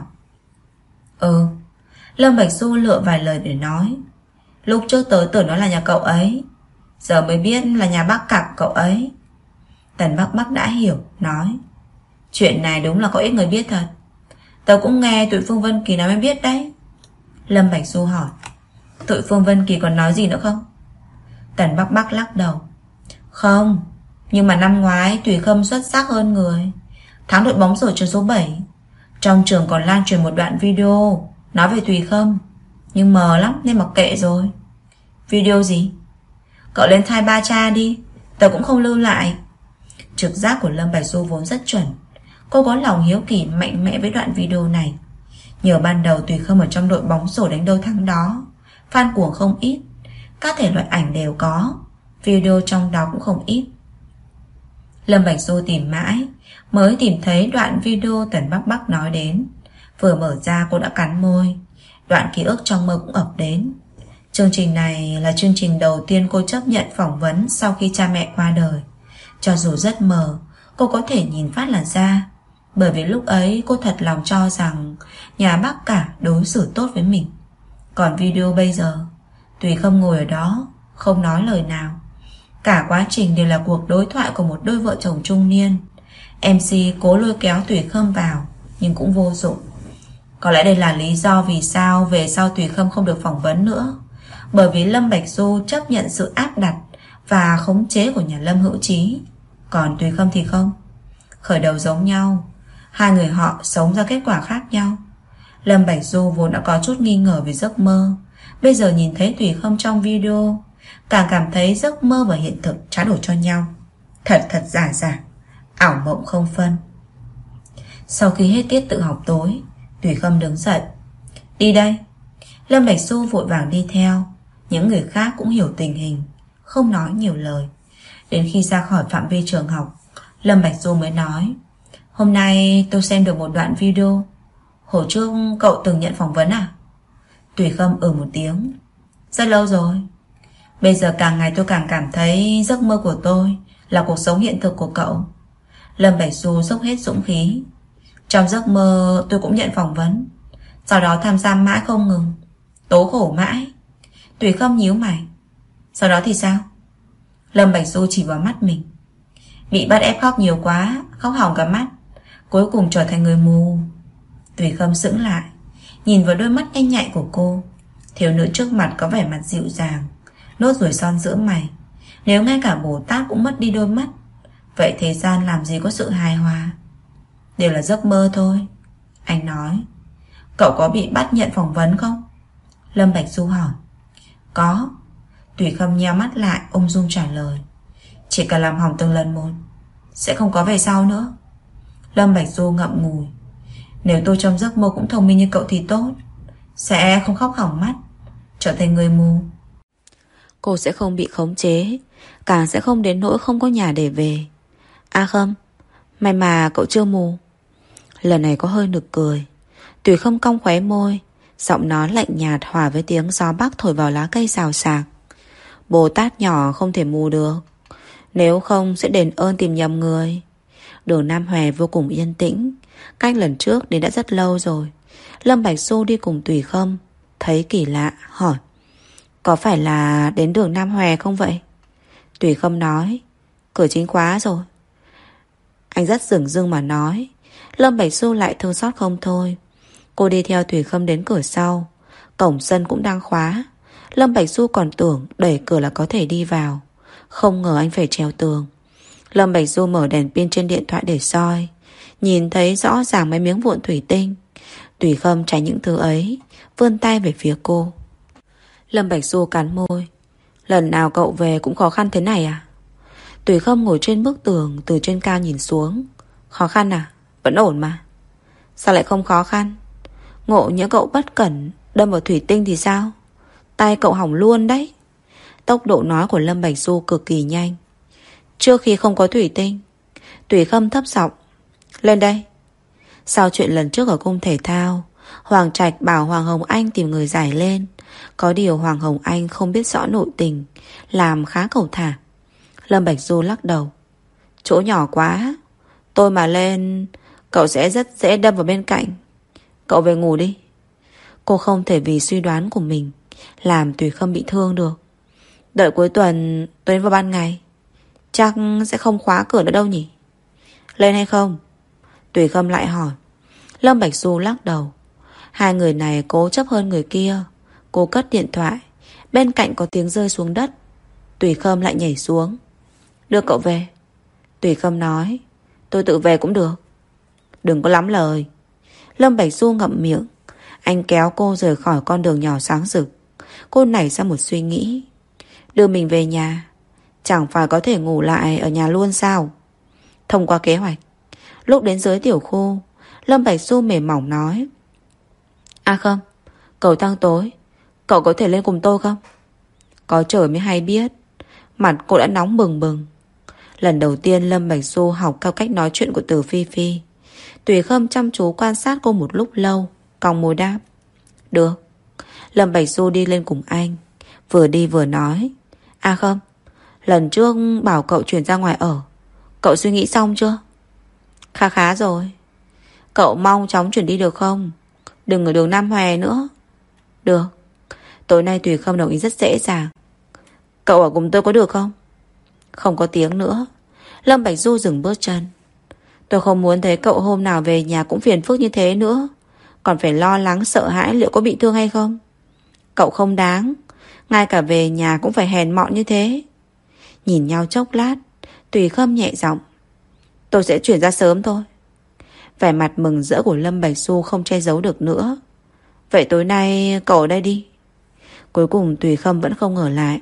Ừ. Lâm Bạch Du lựa vài lời để nói. Lúc trước tới tưởng nó là nhà cậu ấy, giờ mới biết là nhà bác cả cậu ấy. Tần Bắc Bắc đã hiểu, nói. Chuyện này đúng là có ít người biết thật. Tớ cũng nghe tụi Phương Vân Kỳ nói mới biết đấy. Lâm Bạch Du hỏi. Tụi Phương Vân Kỳ còn nói gì nữa không? Tần Bắc Bắc lắc đầu. Không, nhưng mà năm ngoái Tùy Khâm xuất sắc hơn người, thắng đội bóng rổ trường số 7. Trong trường còn lan truyền một đoạn video nói về Tùy Khâm, nhưng mờ lắm nên mặc kệ rồi. Video gì? Cậu lên thai ba cha đi, tớ cũng không lưu lại. Trực giác của Lâm Bạch Du vốn rất chuẩn. Cô có lòng hiếu kỳ mạnh mẽ với đoạn video này. Nhờ ban đầu Tùy Khâm ở trong đội bóng rổ đánh đâu thắng đó, fan cuồng không ít, các thể loại ảnh đều có, video trong đó cũng không ít. Lâm Bạch Du tìm mãi mới tìm thấy đoạn video Tần Bắc Bắc nói đến. Vừa mở ra cô đã cắn môi. Đoạn ký ức trong mơ cũng ập đến. Chương trình này là chương trình đầu tiên cô chấp nhận phỏng vấn sau khi cha mẹ qua đời. Cho dù rất mờ, cô có thể nhìn phát là ra. Bởi vì lúc ấy cô thật lòng cho rằng nhà bác cả đối xử tốt với mình. Còn video bây giờ, Tùy Khâm ngồi ở đó, không nói lời nào. Cả quá trình đều là cuộc đối thoại của một đôi vợ chồng trung niên. MC cố lôi kéo Tùy Khâm vào, nhưng cũng vô dụng. Có lẽ đây là lý do vì sao về sau Tùy Khâm không được phỏng vấn nữa. Bởi vì Lâm Bạch Du chấp nhận sự áp đặt và khống chế của nhà Lâm Hữu Chí. Còn Tùy Khâm thì không. Khởi đầu giống nhau, hai người họ sống ra kết quả khác nhau. Lâm Bạch Du vốn đã có chút nghi ngờ về giấc mơ, bây giờ nhìn thấy Tùy Khâm trong video, càng cảm thấy giấc mơ và hiện thực trá đổi cho nhau. Thật giả, ảo mộng không phân. Sau khi hết tiết tự học tối, Tùy Khâm đứng dậy. Đi đây. Lâm Bạch Du vội vàng đi theo. Những người khác cũng hiểu tình hình, không nói nhiều lời. Đến khi ra khỏi phạm vi trường học, Lâm Bạch Du mới nói. Hôm nay tôi xem được một đoạn video. Hồi trước cậu từng nhận phỏng vấn à? Tùy Khâm một tiếng. Rất lâu rồi. Bây giờ càng ngày tôi càng cảm thấy giấc mơ của tôi là cuộc sống hiện thực của cậu. Lâm Bạch Du dốc hết dũng khí. Trong giấc mơ tôi cũng nhận phỏng vấn, sau đó tham gia mãi không ngừng, tố khổ mãi. Tùy Khâm nhíu mày. Sau đó thì sao? Lâm Bạch Du chỉ vào mắt mình. Bị bắt ép khóc nhiều quá, khóc hỏng cả mắt, cuối cùng trở thành người mù. Tùy Khâm sững lại, nhìn vào đôi mắt nhanh nhạy của cô. Thiếu nữ trước mặt có vẻ mặt dịu dàng, nốt ruồi son giữa mày. Nếu ngay cả Bồ Tát cũng mất đi đôi mắt, vậy thế gian làm gì có sự hài hòa? Đều là giấc mơ thôi. Anh nói. Cậu có bị bắt nhận phỏng vấn không? Lâm Bạch Du hỏi. Có. Tùy Khâm nheo mắt lại, ung dung trả lời. Chỉ cần làm hỏng từng lần một, sẽ không có về sau nữa. Lâm Bạch Du ngậm ngùi. Nếu tôi trong giấc mơ cũng thông minh như cậu thì tốt, sẽ không khóc hỏng mắt, trở thành người mù. Cô sẽ không bị khống chế, càng sẽ không đến nỗi không có nhà để về. À không, may mà cậu chưa mù. Lần này có hơi nực cười. Tùy Khâm cong khóe môi, giọng nói lạnh nhạt hòa với tiếng gió bắc thổi vào lá cây xào xạc. Bồ Tát nhỏ không thể mù được, nếu không sẽ đền ơn tìm nhầm người. Đường Nam Hòe vô cùng yên tĩnh. Cách lần trước đến đã rất lâu rồi. Lâm Bạch Du đi cùng Tùy Khâm, thấy kỳ lạ hỏi: có phải là đến đường Nam Hòe không vậy? Tùy Khâm nói: cửa chính khóa rồi. Anh rất dửng dưng mà nói. Lâm Bạch Du lại thương xót không thôi. Cô đi theo Tùy Khâm đến cửa sau. Cổng sân cũng đang khóa. Lâm Bạch Du còn tưởng đẩy cửa là có thể đi vào, không ngờ anh phải trèo tường. Lâm Bạch Du mở đèn pin trên điện thoại để soi, nhìn thấy rõ ràng mấy miếng vụn thủy tinh. Tùy Khâm tránh những thứ ấy, vươn tay về phía cô. Lâm Bạch Du cắn môi. Lần nào cậu về cũng khó khăn thế này à? Tùy Khâm ngồi trên bức tường, từ trên cao nhìn xuống. Khó khăn à? Vẫn ổn mà. Sao lại không khó khăn? Ngộ nhỡ cậu bất cẩn đâm vào thủy tinh thì sao? Tay cậu hỏng luôn đấy. Tốc độ nói của Lâm Bạch Du cực kỳ nhanh. Trước khi không có thủy tinh. Tùy Khâm thấp giọng: lên đây. Sau chuyện lần trước ở cung thể thao, Hoàng Trạch bảo Hoàng Hồng Anh tìm người giải lên. Có điều Hoàng Hồng Anh không biết rõ nội tình, làm khá cầu thả. Lâm Bạch Du lắc đầu: chỗ nhỏ quá, tôi mà lên cậu sẽ rất dễ đâm vào bên cạnh. Cậu về ngủ đi. Cô không thể vì suy đoán của mình làm Tùy Khâm bị thương được. Đợi cuối tuần tôi đến vào ban ngày, chắc sẽ không khóa cửa nữa đâu nhỉ? Lên hay không? Tùy Khâm lại hỏi. Lâm Bạch Du lắc đầu. Hai người này cố chấp hơn người kia. Cô cất điện thoại. Bên cạnh có tiếng rơi xuống đất. Tùy Khâm lại nhảy xuống. Đưa cậu về. Tùy Khâm nói: tôi tự về cũng được. Đừng có lắm lời. Lâm Bạch Du ngậm miệng. Anh kéo cô rời khỏi con đường nhỏ sáng rực. Cô nảy ra một suy nghĩ. Đưa mình về nhà, chẳng phải có thể ngủ lại ở nhà luôn sao? Thông qua kế hoạch. Lúc đến dưới tiểu khu, Lâm Bạch Du mềm mỏng nói: à không, cầu thang tối, cậu có thể lên cùng tôi không? Có trời mới hay biết. Mặt cô đã nóng bừng bừng. Lần đầu tiên Lâm Bạch Du học theo cách nói chuyện của Từ Phi Phi. Tùy Khâm chăm chú quan sát cô một lúc lâu, cong môi đáp: được. Lâm Bạch Du đi lên cùng anh, vừa đi vừa nói: à không, lần trước bảo cậu chuyển ra ngoài ở, cậu suy nghĩ xong chưa? Khá khá rồi. Cậu mong chóng chuyển đi được không? Đừng ở đường Nam Hòe nữa. Được. Tối nay Tùy Khâm đồng ý rất dễ dàng. Cậu ở cùng tôi có được không? Không có tiếng nữa. Lâm Bạch Du dừng bước chân. Tôi không muốn thấy cậu hôm nào về nhà cũng phiền phức như thế nữa, còn phải lo lắng sợ hãi liệu có bị thương hay không. Cậu không đáng. Ngay cả về nhà cũng phải hèn mọn như thế. Nhìn nhau chốc lát, Tùy Khâm nhẹ giọng: tôi sẽ chuyển ra sớm thôi. Vẻ mặt mừng rỡ của Lâm Bạch Du không che giấu được nữa. Vậy tối nay cậu ở đây đi. Cuối cùng Tùy Khâm vẫn không ở lại.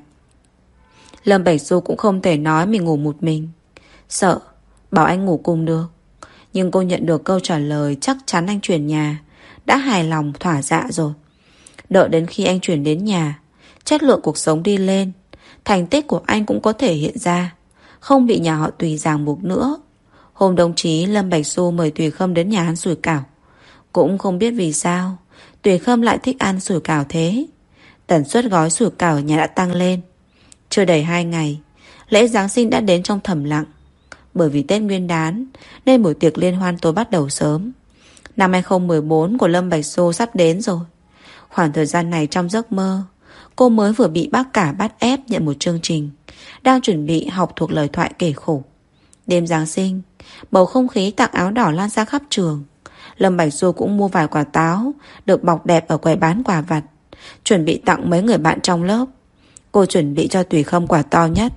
Lâm Bạch Du cũng không thể nói mình ngủ một mình, sợ bảo anh ngủ cùng được. Nhưng cô nhận được câu trả lời chắc chắn anh chuyển nhà, đã hài lòng thỏa dạ rồi. Đợi đến khi anh chuyển đến nhà, chất lượng cuộc sống đi lên, thành tích của anh cũng có thể hiện ra, không bị nhà họ Tùy ràng buộc nữa. Hôm đồng chí Lâm Bạch Du mời Tùy Khâm đến nhà ăn sủi cảo. Cũng không biết vì sao Tùy Khâm lại thích ăn sủi cảo thế. Tần suất gói sủi cảo ở nhà đã tăng lên. Chưa đầy 2 ngày, lễ Giáng sinh đã đến trong thầm lặng. Bởi vì Tết Nguyên đán nên buổi tiệc liên hoan tối bắt đầu sớm. Năm 2014 của Lâm Bạch Du sắp đến rồi. Khoảng thời gian này trong giấc mơ, cô mới vừa bị bác cả bắt ép nhận một chương trình, đang chuẩn bị học thuộc lời thoại kể khổ. Đêm Giáng sinh, bầu không khí tặng áo đỏ lan ra khắp trường. Lâm Bạch Du cũng mua vài quả táo được bọc đẹp ở quầy bán quà vặt, chuẩn bị tặng mấy người bạn trong lớp. Cô chuẩn bị cho Tùy Khâm quả to nhất.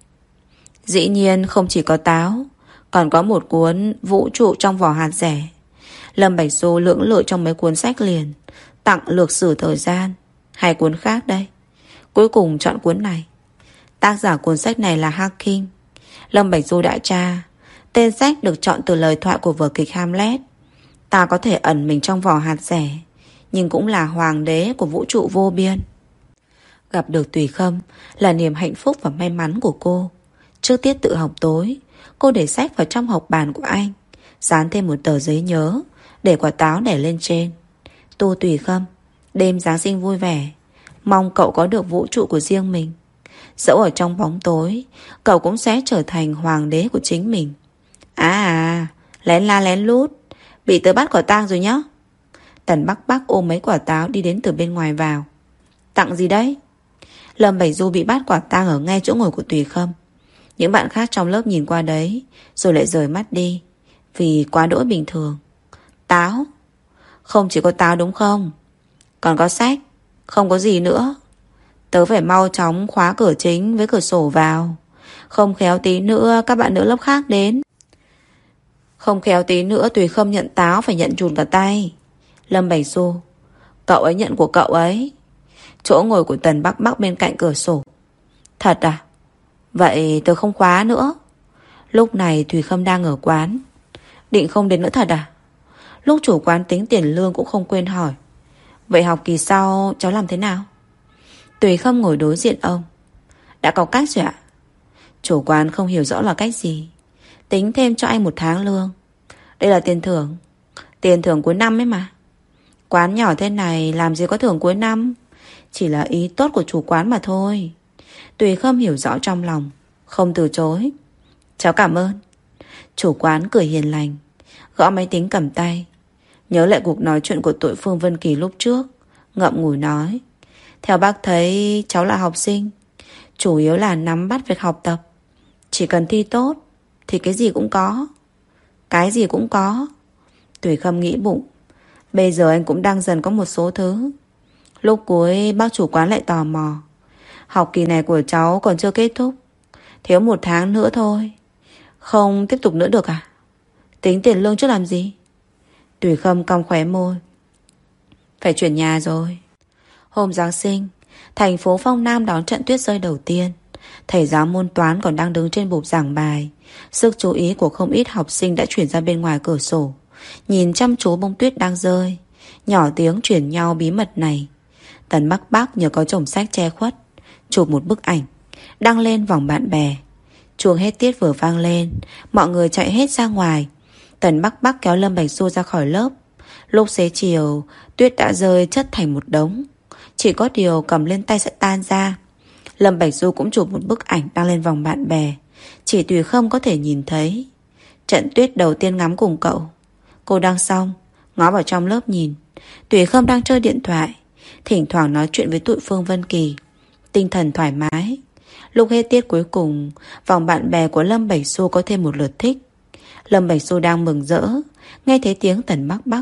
Dĩ nhiên không chỉ có táo, còn có một cuốn Vũ trụ trong vỏ hạt rẻ. Lâm Bạch Du lưỡng lự trong mấy cuốn sách liền, tặng lược sử thời gian, 2 cuốn khác đây. Cuối cùng chọn cuốn này. Tác giả cuốn sách này là Hawking. Lâm Bạch Du đã tra, tên sách được chọn từ lời thoại của vở kịch Hamlet. Ta có thể ẩn mình trong vỏ hạt rẻ, nhưng cũng là hoàng đế của vũ trụ vô biên. Gặp được Tùy Khâm là niềm hạnh phúc và may mắn của cô. Trước tiết tự học tối, cô để sách vào trong học bàn của anh, dán thêm một tờ giấy nhớ, để quả táo để lên trên. Tu Tùy Khâm, đêm Giáng sinh vui vẻ, mong cậu có được vũ trụ của riêng mình. Dẫu ở trong bóng tối, cậu cũng sẽ trở thành hoàng đế của chính mình. Lén la lén lút, bị tớ bắt quả tang rồi nhá. Tần Bắc Bắc ôm mấy quả táo đi đến từ bên ngoài vào. Tặng gì đấy? Lâm Bạch Du bị bắt quả tang ở ngay chỗ ngồi của Tùy Khâm. Những bạn khác trong lớp nhìn qua đấy, rồi lại rời mắt đi, vì quá đỗi bình thường. Táo? Không chỉ có táo đúng không? Còn có sách. Không có gì nữa. Tớ phải mau chóng khóa cửa chính với cửa sổ vào. Không khéo tí nữa các bạn nữ lớp khác đến. Không khéo tí nữa Tùy Khâm nhận táo phải nhận chùn cả tay. Lâm Bạch Du: Cậu ấy nhận của cậu ấy. Chỗ ngồi của Tần Bắc Bắc bên cạnh cửa sổ. Thật à? Vậy tớ không khóa nữa. Lúc này Tùy Khâm đang ở quán. Định không đến nữa thật à? Lúc chủ quán tính tiền lương cũng không quên hỏi. Vậy học kỳ sau cháu làm thế nào? Tùy Khâm ngồi đối diện ông. Đã có cách rồi ạ. Chủ quán không hiểu rõ là cách gì. Tính thêm cho anh 1 tháng lương. Đây là tiền thưởng. Tiền thưởng cuối năm ấy mà. Quán nhỏ thế này làm gì có thưởng cuối năm. Chỉ là ý tốt của chủ quán mà thôi. Tùy Khâm hiểu rõ trong lòng, không từ chối. Cháu cảm ơn. Chủ quán cười hiền lành, gõ máy tính cầm tay. Nhớ lại cuộc nói chuyện của tụi Phương Vân Kỳ lúc trước, ngậm ngùi nói. Theo bác thấy cháu là học sinh, chủ yếu là nắm bắt việc học tập. Chỉ cần thi tốt thì cái gì cũng có. Cái gì cũng có. Tùy Khâm nghĩ bụng. Bây giờ anh cũng đang dần có một số thứ. Lúc cuối bác chủ quán lại tò mò. Học kỳ này của cháu còn chưa kết thúc, thiếu 1 tháng nữa thôi. Không tiếp tục nữa được à? Tính tiền lương trước làm gì? Tùy Khâm cong khóe môi. Phải chuyển nhà rồi. Hôm Giáng sinh, thành phố Phong Nam đón trận tuyết rơi đầu tiên. Thầy giáo môn toán còn đang đứng trên bục giảng bài. Sức chú ý của không ít học sinh đã chuyển ra bên ngoài cửa sổ, nhìn chăm chú bông tuyết đang rơi, nhỏ tiếng chuyển nhau bí mật này. Tần Bắc Bắc nhờ có chồng sách che khuất, chụp một bức ảnh, đăng lên vòng bạn bè. Chuông hết tiết vừa vang lên, mọi người chạy hết ra ngoài. Tần Bắc Bắc kéo Lâm Bạch Du ra khỏi lớp. Lúc xế chiều, tuyết đã rơi chất thành một đống, chỉ có điều cầm lên tay sẽ tan ra. Lâm Bạch Du cũng chụp một bức ảnh đăng lên vòng bạn bè, chỉ Tùy Khâm có thể nhìn thấy. Trận tuyết đầu tiên ngắm cùng cậu. Cô đăng xong, ngó vào trong lớp nhìn. Tùy Khâm đang chơi điện thoại, thỉnh thoảng nói chuyện với tụi Phương Vân Kỳ, tinh thần thoải mái. Lúc hết tiết cuối cùng, vòng bạn bè của Lâm Bạch Du có thêm một lượt thích. Lâm Bạch Du đang mừng rỡ, nghe thấy tiếng Tần Bắc Bắc.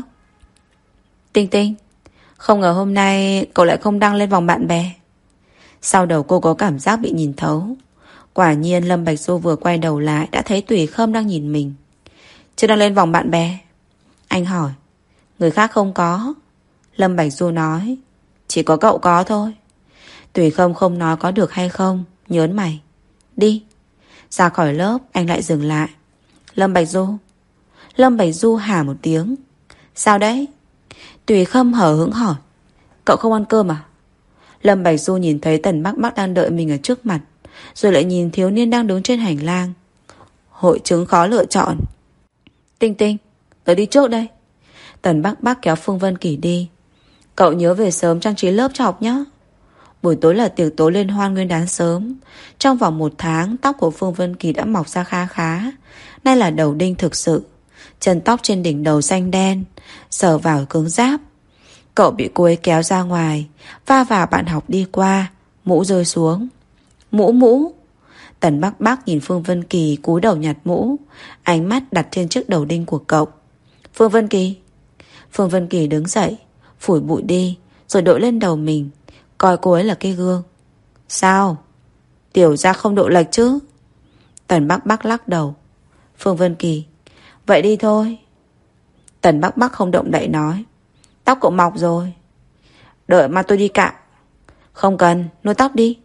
Tinh Tinh, không ngờ hôm nay cậu lại không đăng lên vòng bạn bè. Sau đầu cô có cảm giác bị nhìn thấu. Quả nhiên Lâm Bạch Du vừa quay đầu lại đã thấy Tùy Khâm đang nhìn mình. Chưa đăng lên vòng bạn bè? Anh hỏi. Người khác không có. Lâm Bạch Du nói. Chỉ có cậu có thôi. Tùy Khâm không nói có được hay không, nhớn mày. Đi. Ra khỏi lớp anh lại dừng lại. Lâm Bạch Du. Lâm Bạch Du hả một tiếng. Sao đấy? Tùy Khâm hở hững hỏi. Cậu không ăn cơm à? Lâm Bạch Du nhìn thấy Tần Bắc Bắc đang đợi mình ở trước mặt, rồi lại nhìn thiếu niên đang đứng trên hành lang. Hội chứng khó lựa chọn. Tinh Tinh, tớ đi trước đây. Tần Bắc Bắc kéo Phương Vân Kỳ đi. Cậu nhớ về sớm trang trí lớp cho học nhé. Buổi tối là tiệc tối liên hoan nguyên đán sớm. Trong vòng 1 tháng, tóc của Phương Vân Kỳ đã mọc ra khá khá. Nay là đầu đinh thực sự. Chân tóc trên đỉnh đầu xanh đen, sờ vào cứng ráp. Cậu bị cô ấy kéo ra ngoài, va vào bạn học đi qua, mũ rơi xuống. Mũ. Tần Bắc Bắc nhìn Phương Vân Kỳ cúi đầu nhặt mũ, ánh mắt đặt trên chiếc đầu đinh của cậu. Phương Vân Kỳ. Phương Vân Kỳ đứng dậy, phủi bụi đi, rồi đội lên đầu mình, coi cô ấy là cái gương. Sao? Tiểu ra không độ lệch chứ? Tần Bắc Bắc lắc đầu. Phương Vân Kỳ. Vậy đi thôi. Tần Bắc Bắc không động đậy nói. Tóc cậu mọc rồi. Đợi mà tôi đi cạo. Không cần, nuôi tóc đi.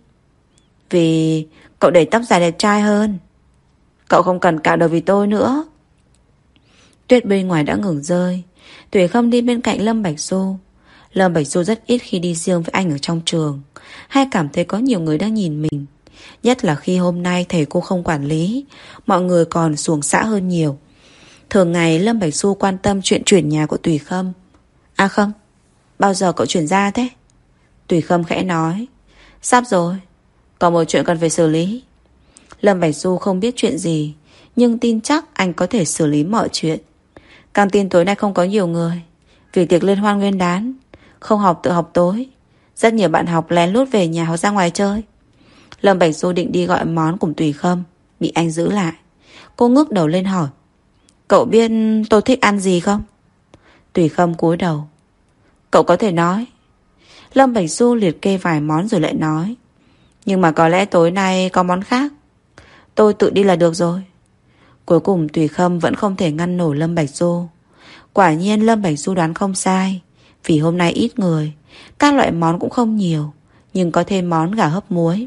Vì cậu để tóc dài đẹp trai hơn. Cậu không cần cạo đầu vì tôi nữa. Tuyết bên ngoài đã ngừng rơi. Tùy Khâm đi bên cạnh Lâm Bạch Du. Lâm Bạch Du rất ít khi đi riêng với anh ở trong trường, hay cảm thấy có nhiều người đang nhìn mình. Nhất là khi hôm nay thầy cô không quản lý, mọi người còn xuồng xã hơn nhiều. Thường ngày Lâm Bạch Du quan tâm chuyện chuyển nhà của Tùy Khâm. À không, bao giờ cậu chuyển ra thế? Tùy Khâm khẽ nói. Sắp rồi. Còn một chuyện cần phải xử lý. Lâm Bạch Du không biết chuyện gì, nhưng tin chắc anh có thể xử lý mọi chuyện. Căng tin tối nay không có nhiều người, vì tiệc liên hoan nguyên đán, không học tự học tối. Rất nhiều bạn học lén lút về nhà hoặc ra ngoài chơi. Lâm Bạch Du định đi gọi món cùng Tùy Khâm, bị anh giữ lại. Cô ngước đầu lên hỏi: Cậu biết tôi thích ăn gì không? Tùy Khâm cúi đầu: Cậu có thể nói. Lâm Bạch Du liệt kê vài món rồi lại nói: Nhưng mà có lẽ tối nay có món khác. Tôi tự đi là được rồi. Cuối cùng Tùy Khâm vẫn không thể ngăn nổi Lâm Bạch Du. Quả nhiên Lâm Bạch Du đoán không sai, vì hôm nay ít người, các loại món cũng không nhiều, nhưng có thêm món gà hấp muối.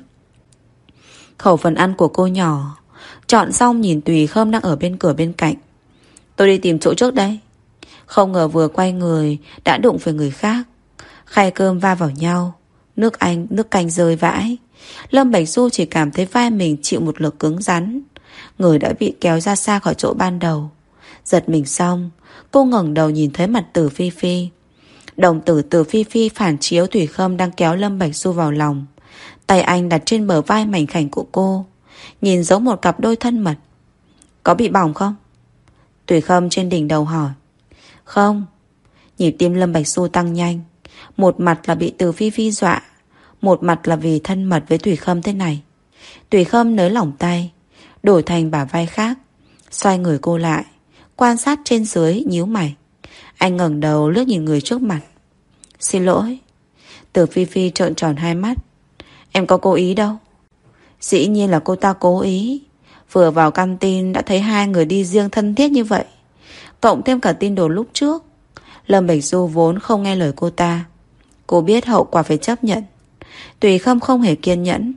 Khẩu phần ăn của cô nhỏ. Chọn xong nhìn Tùy Khâm đang ở bên cửa bên cạnh: Tôi đi tìm chỗ trước đây. Không ngờ vừa quay người đã đụng phải người khác. Khay cơm va vào nhau, nước canh rơi vãi. Lâm Bạch Du chỉ cảm thấy vai mình chịu một lực cứng rắn. Người đã bị kéo ra xa khỏi chỗ ban đầu. Giật mình xong, cô ngẩng đầu nhìn thấy mặt Từ Phi Phi. Đồng tử Từ Phi Phi phản chiếu Tùy Khâm đang kéo Lâm Bạch Du vào lòng. Tay anh đặt trên bờ vai mảnh khảnh của cô, nhìn giống một cặp đôi thân mật. Có bị bỏng không? Tùy Khâm trên đỉnh đầu hỏi. Không. Nhịp tim Lâm Bạch Du tăng nhanh. Một mặt là bị Từ Phi Phi dọa, một mặt là vì thân mật với Tùy Khâm thế này. Tùy Khâm nới lỏng tay, đổi thành bả vai khác, xoay người cô lại, quan sát trên dưới, nhíu mày. Anh ngẩng đầu lướt nhìn người trước mặt. Xin lỗi. Từ Phi Phi trợn tròn hai mắt. Em có cố ý đâu. Dĩ nhiên là cô ta cố ý. Vừa vào căng tin đã thấy hai người đi riêng thân thiết như vậy, cộng thêm cả tin đồn lúc trước. Lâm Bạch Du vốn không nghe lời cô ta. Cô biết hậu quả phải chấp nhận. Tùy Khâm không hề kiên nhẫn.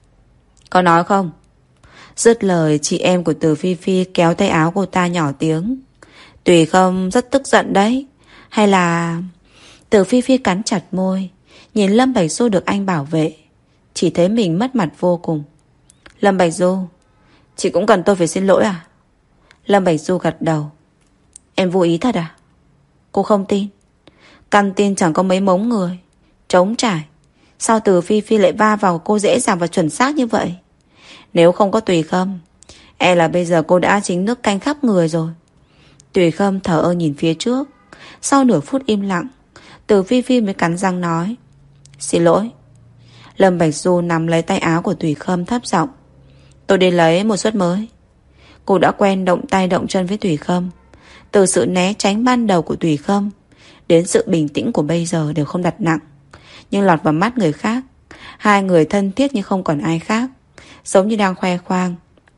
Có nói không? Dứt lời, chị em của Từ Phi Phi kéo tay áo cô ta nhỏ tiếng. Tùy Khâm rất tức giận đấy. Hay là... Từ Phi Phi cắn chặt môi, nhìn Lâm Bạch Du được anh bảo vệ, chỉ thấy mình mất mặt vô cùng. Lâm Bạch Du, chị cũng cần tôi phải xin lỗi à? Lâm Bạch Du gật đầu. Em vô ý thật à? Cô không tin. Căn tin chẳng có mấy mống người, trống trải. Sao Từ Phi Phi lại va vào cô dễ dàng và chuẩn xác như vậy? Nếu không có Tùy Khâm, e là bây giờ cô đã chính nước canh khắp người rồi. Tùy Khâm thở ơ nhìn phía trước. Sau nửa phút im lặng, Từ Phi Phi mới cắn răng nói. Xin lỗi. Lâm Bạch Du nắm lấy tay áo của Tùy Khâm thấp giọng. Tôi đi lấy một suất mới. Cô đã quen động tay động chân với Tùy Khâm. Từ sự né tránh ban đầu của Tùy Khâm đến sự bình tĩnh của bây giờ đều không đặt nặng. Nhưng lọt vào mắt người khác, hai người thân thiết như không còn ai khác, giống như đang khoe khoang.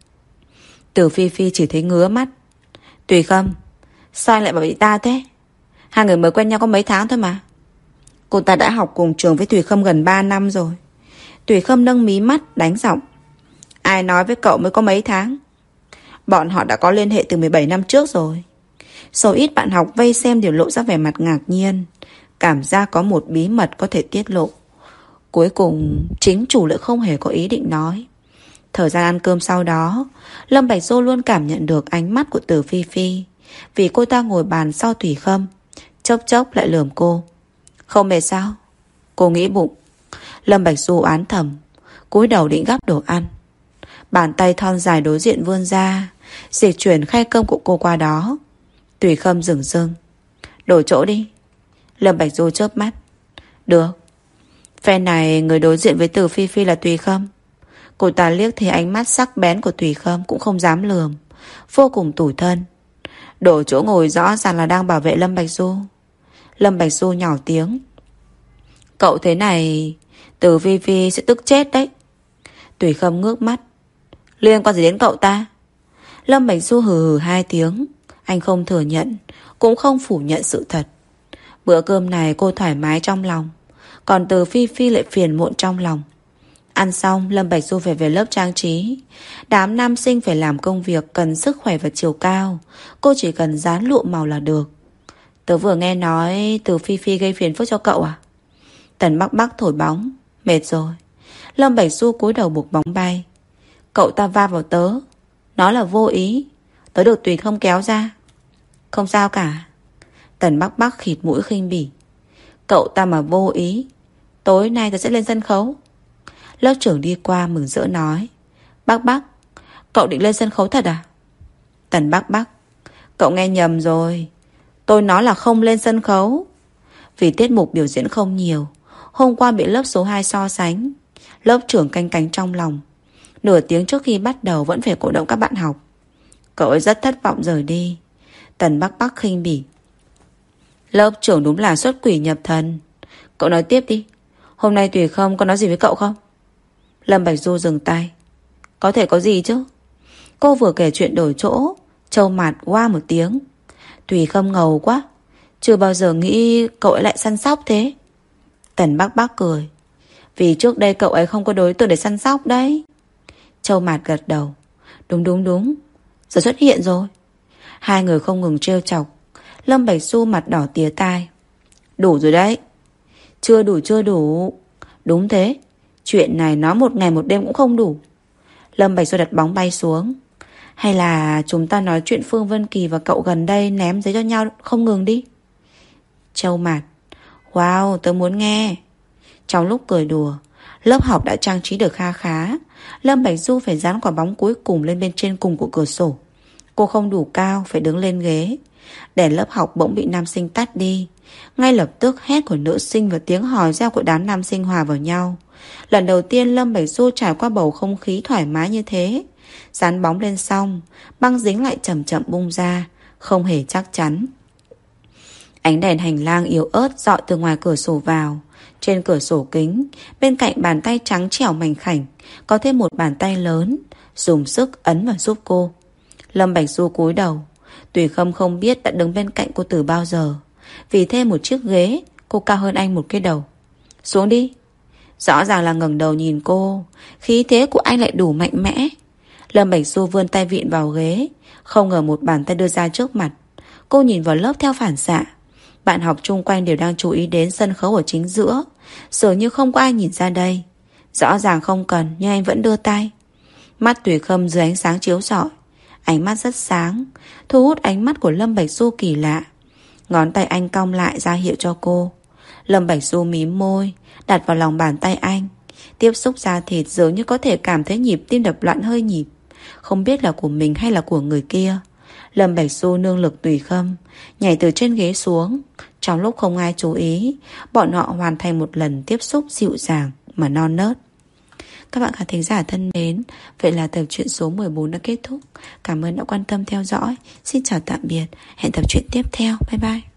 Từ Phi Phi chỉ thấy ngứa mắt. Tùy Khâm, sao anh lại bảo bị ta thế? Hai người mới quen nhau có mấy tháng thôi mà. Cô ta đã học cùng trường với Tùy Khâm gần 3 năm rồi. Tùy Khâm nâng mí mắt đánh giọng. Ai nói với cậu mới có mấy tháng? Bọn họ đã có liên hệ từ 17 năm trước rồi. Số ít bạn học vây xem đều lộ ra vẻ mặt ngạc nhiên, cảm giác có một bí mật có thể tiết lộ. Cuối cùng chính chủ lại không hề có ý định nói. Thời gian ăn cơm sau đó, Lâm Bạch Du luôn cảm nhận được ánh mắt của Từ Phi Phi, vì cô ta ngồi bàn sau Tùy Khâm, chốc chốc lại lườm cô. Không mệt sao? Cô nghĩ bụng. Lâm Bạch Du oán thầm, cúi đầu định gắp đồ ăn. Bàn tay thon dài đối diện vươn ra, dịch chuyển khay cơm của cô qua đó. Tùy Khâm dửng dưng. Đổi chỗ đi. Lâm Bạch Du chớp mắt. Được. Phe này người đối diện với Từ Phi Phi là Tùy Khâm. Cô ta liếc thấy ánh mắt sắc bén của Tùy Khâm cũng không dám lườm, vô cùng tủi thân. Đổi chỗ ngồi rõ ràng là đang bảo vệ Lâm Bạch Du. Lâm Bạch Du nhỏ tiếng. Cậu thế này Từ Phi Phi sẽ tức chết đấy. Tùy Khâm ngước mắt. Liên quan gì đến cậu ta? Lâm Bạch Du hừ hừ hai tiếng. Anh không thừa nhận, cũng không phủ nhận sự thật. Bữa cơm này cô thoải mái trong lòng, còn Từ Phi Phi lại phiền muộn trong lòng. Ăn xong, Lâm Bạch Du phải về lớp trang trí. Đám nam sinh phải làm công việc cần sức khỏe và chiều cao, cô chỉ cần dán lụa màu là được. Tớ vừa nghe nói Từ Phi Phi gây phiền phức cho cậu à? Tần Bắc Bắc thổi bóng. Mệt rồi. Lâm Bạch Du cúi đầu buộc bóng bay. Cậu ta va vào tớ. Nó là vô ý. Tớ được Tùy Khâm kéo ra. Không sao cả. Tần Bắc Bắc khịt mũi khinh bỉ. Cậu ta mà vô ý, tối nay tớ sẽ lên sân khấu. Lớp trưởng đi qua mừng rỡ nói: Bác, cậu định lên sân khấu thật à? Tần Bác: Cậu nghe nhầm rồi. Tôi nói là không lên sân khấu. Vì tiết mục biểu diễn không nhiều, hôm qua bị lớp số 2 so sánh. Lớp trưởng canh cánh trong lòng. Nửa tiếng trước khi bắt đầu vẫn phải cổ động các bạn học. Cậu ấy rất thất vọng rời đi. Tần Bác khinh bỉ: Lớp trưởng đúng là xuất quỷ nhập thần. Cậu nói tiếp đi. Hôm nay Tùy Không có nói gì với cậu không? Lâm Bạch Du dừng tay: Có thể có gì chứ. Cô vừa kể chuyện đổi chỗ, Châu Mạt qua một tiếng: Tùy Không ngầu quá. Chưa bao giờ nghĩ cậu ấy lại săn sóc thế. Tần Bác cười: Vì trước đây cậu ấy không có đối tượng để săn sóc đấy. Châu Mạt gật đầu: Đúng. Giờ xuất hiện rồi. Hai người không ngừng trêu chọc. Lâm Bạch Du mặt đỏ tía tai: Đủ rồi đấy. Chưa đủ. Đúng thế. Chuyện này nói một ngày một đêm cũng không đủ. Lâm Bạch Du đặt bóng bay xuống: Hay là chúng ta nói chuyện Phương Vân Kỳ và cậu gần đây ném giấy cho nhau không ngừng đi. Châu Mạt: Wow, tớ muốn nghe. Trong lúc cười đùa, lớp học đã trang trí được kha khá. Lâm Bạch Du phải dán quả bóng cuối cùng lên bên trên cùng của cửa sổ. Cô không đủ cao, phải đứng lên ghế. Đèn lớp học bỗng bị nam sinh tắt đi. Ngay lập tức hét của nữ sinh và tiếng hò reo của đám nam sinh hòa vào nhau. Lần đầu tiên Lâm Bạch Du trải qua bầu không khí thoải mái như thế. Dán bóng lên xong, băng dính lại chậm chậm bung ra, không hề chắc chắn. Ánh đèn hành lang yếu ớt rọi từ ngoài cửa sổ vào. Trên cửa sổ kính, bên cạnh bàn tay trắng trẻo mảnh khảnh, có thêm một bàn tay lớn, dùng sức ấn vào giúp cô. Lâm Bạch Du cúi đầu. Tùy Không không biết đã đứng bên cạnh cô từ bao giờ. Vì thêm một chiếc ghế, cô cao hơn anh một cái đầu. Xuống đi. Rõ ràng là ngẩng đầu nhìn cô. Khí thế của anh lại đủ mạnh mẽ. Lâm Bạch Du vươn tay vịn vào ghế. Không ngờ một bàn tay đưa ra trước mặt. Cô nhìn vào lớp theo phản xạ. Bạn học chung quanh đều đang chú ý đến sân khấu ở chính giữa. Dường như không có ai nhìn ra đây. Rõ ràng không cần, nhưng anh vẫn đưa tay. Mắt Tùy Không dưới ánh sáng chiếu rọi. Ánh mắt rất sáng, thu hút ánh mắt của Lâm Bạch Du kỳ lạ. Ngón tay anh cong lại ra hiệu cho cô. Lâm Bạch Du mím môi, đặt vào lòng bàn tay anh. Tiếp xúc da thịt dường như có thể cảm thấy nhịp tim đập loạn hơi nhịp. Không biết là của mình hay là của người kia. Lâm Bạch Du nương lực Tùy Không, nhảy từ trên ghế xuống. Trong lúc không ai chú ý, bọn họ hoàn thành một lần tiếp xúc dịu dàng mà non nớt. Các bạn khán thính giả thân mến, vậy là tập truyện số 14 đã kết thúc. Cảm ơn đã quan tâm theo dõi. Xin chào tạm biệt. Hẹn tập truyện tiếp theo. Bye bye.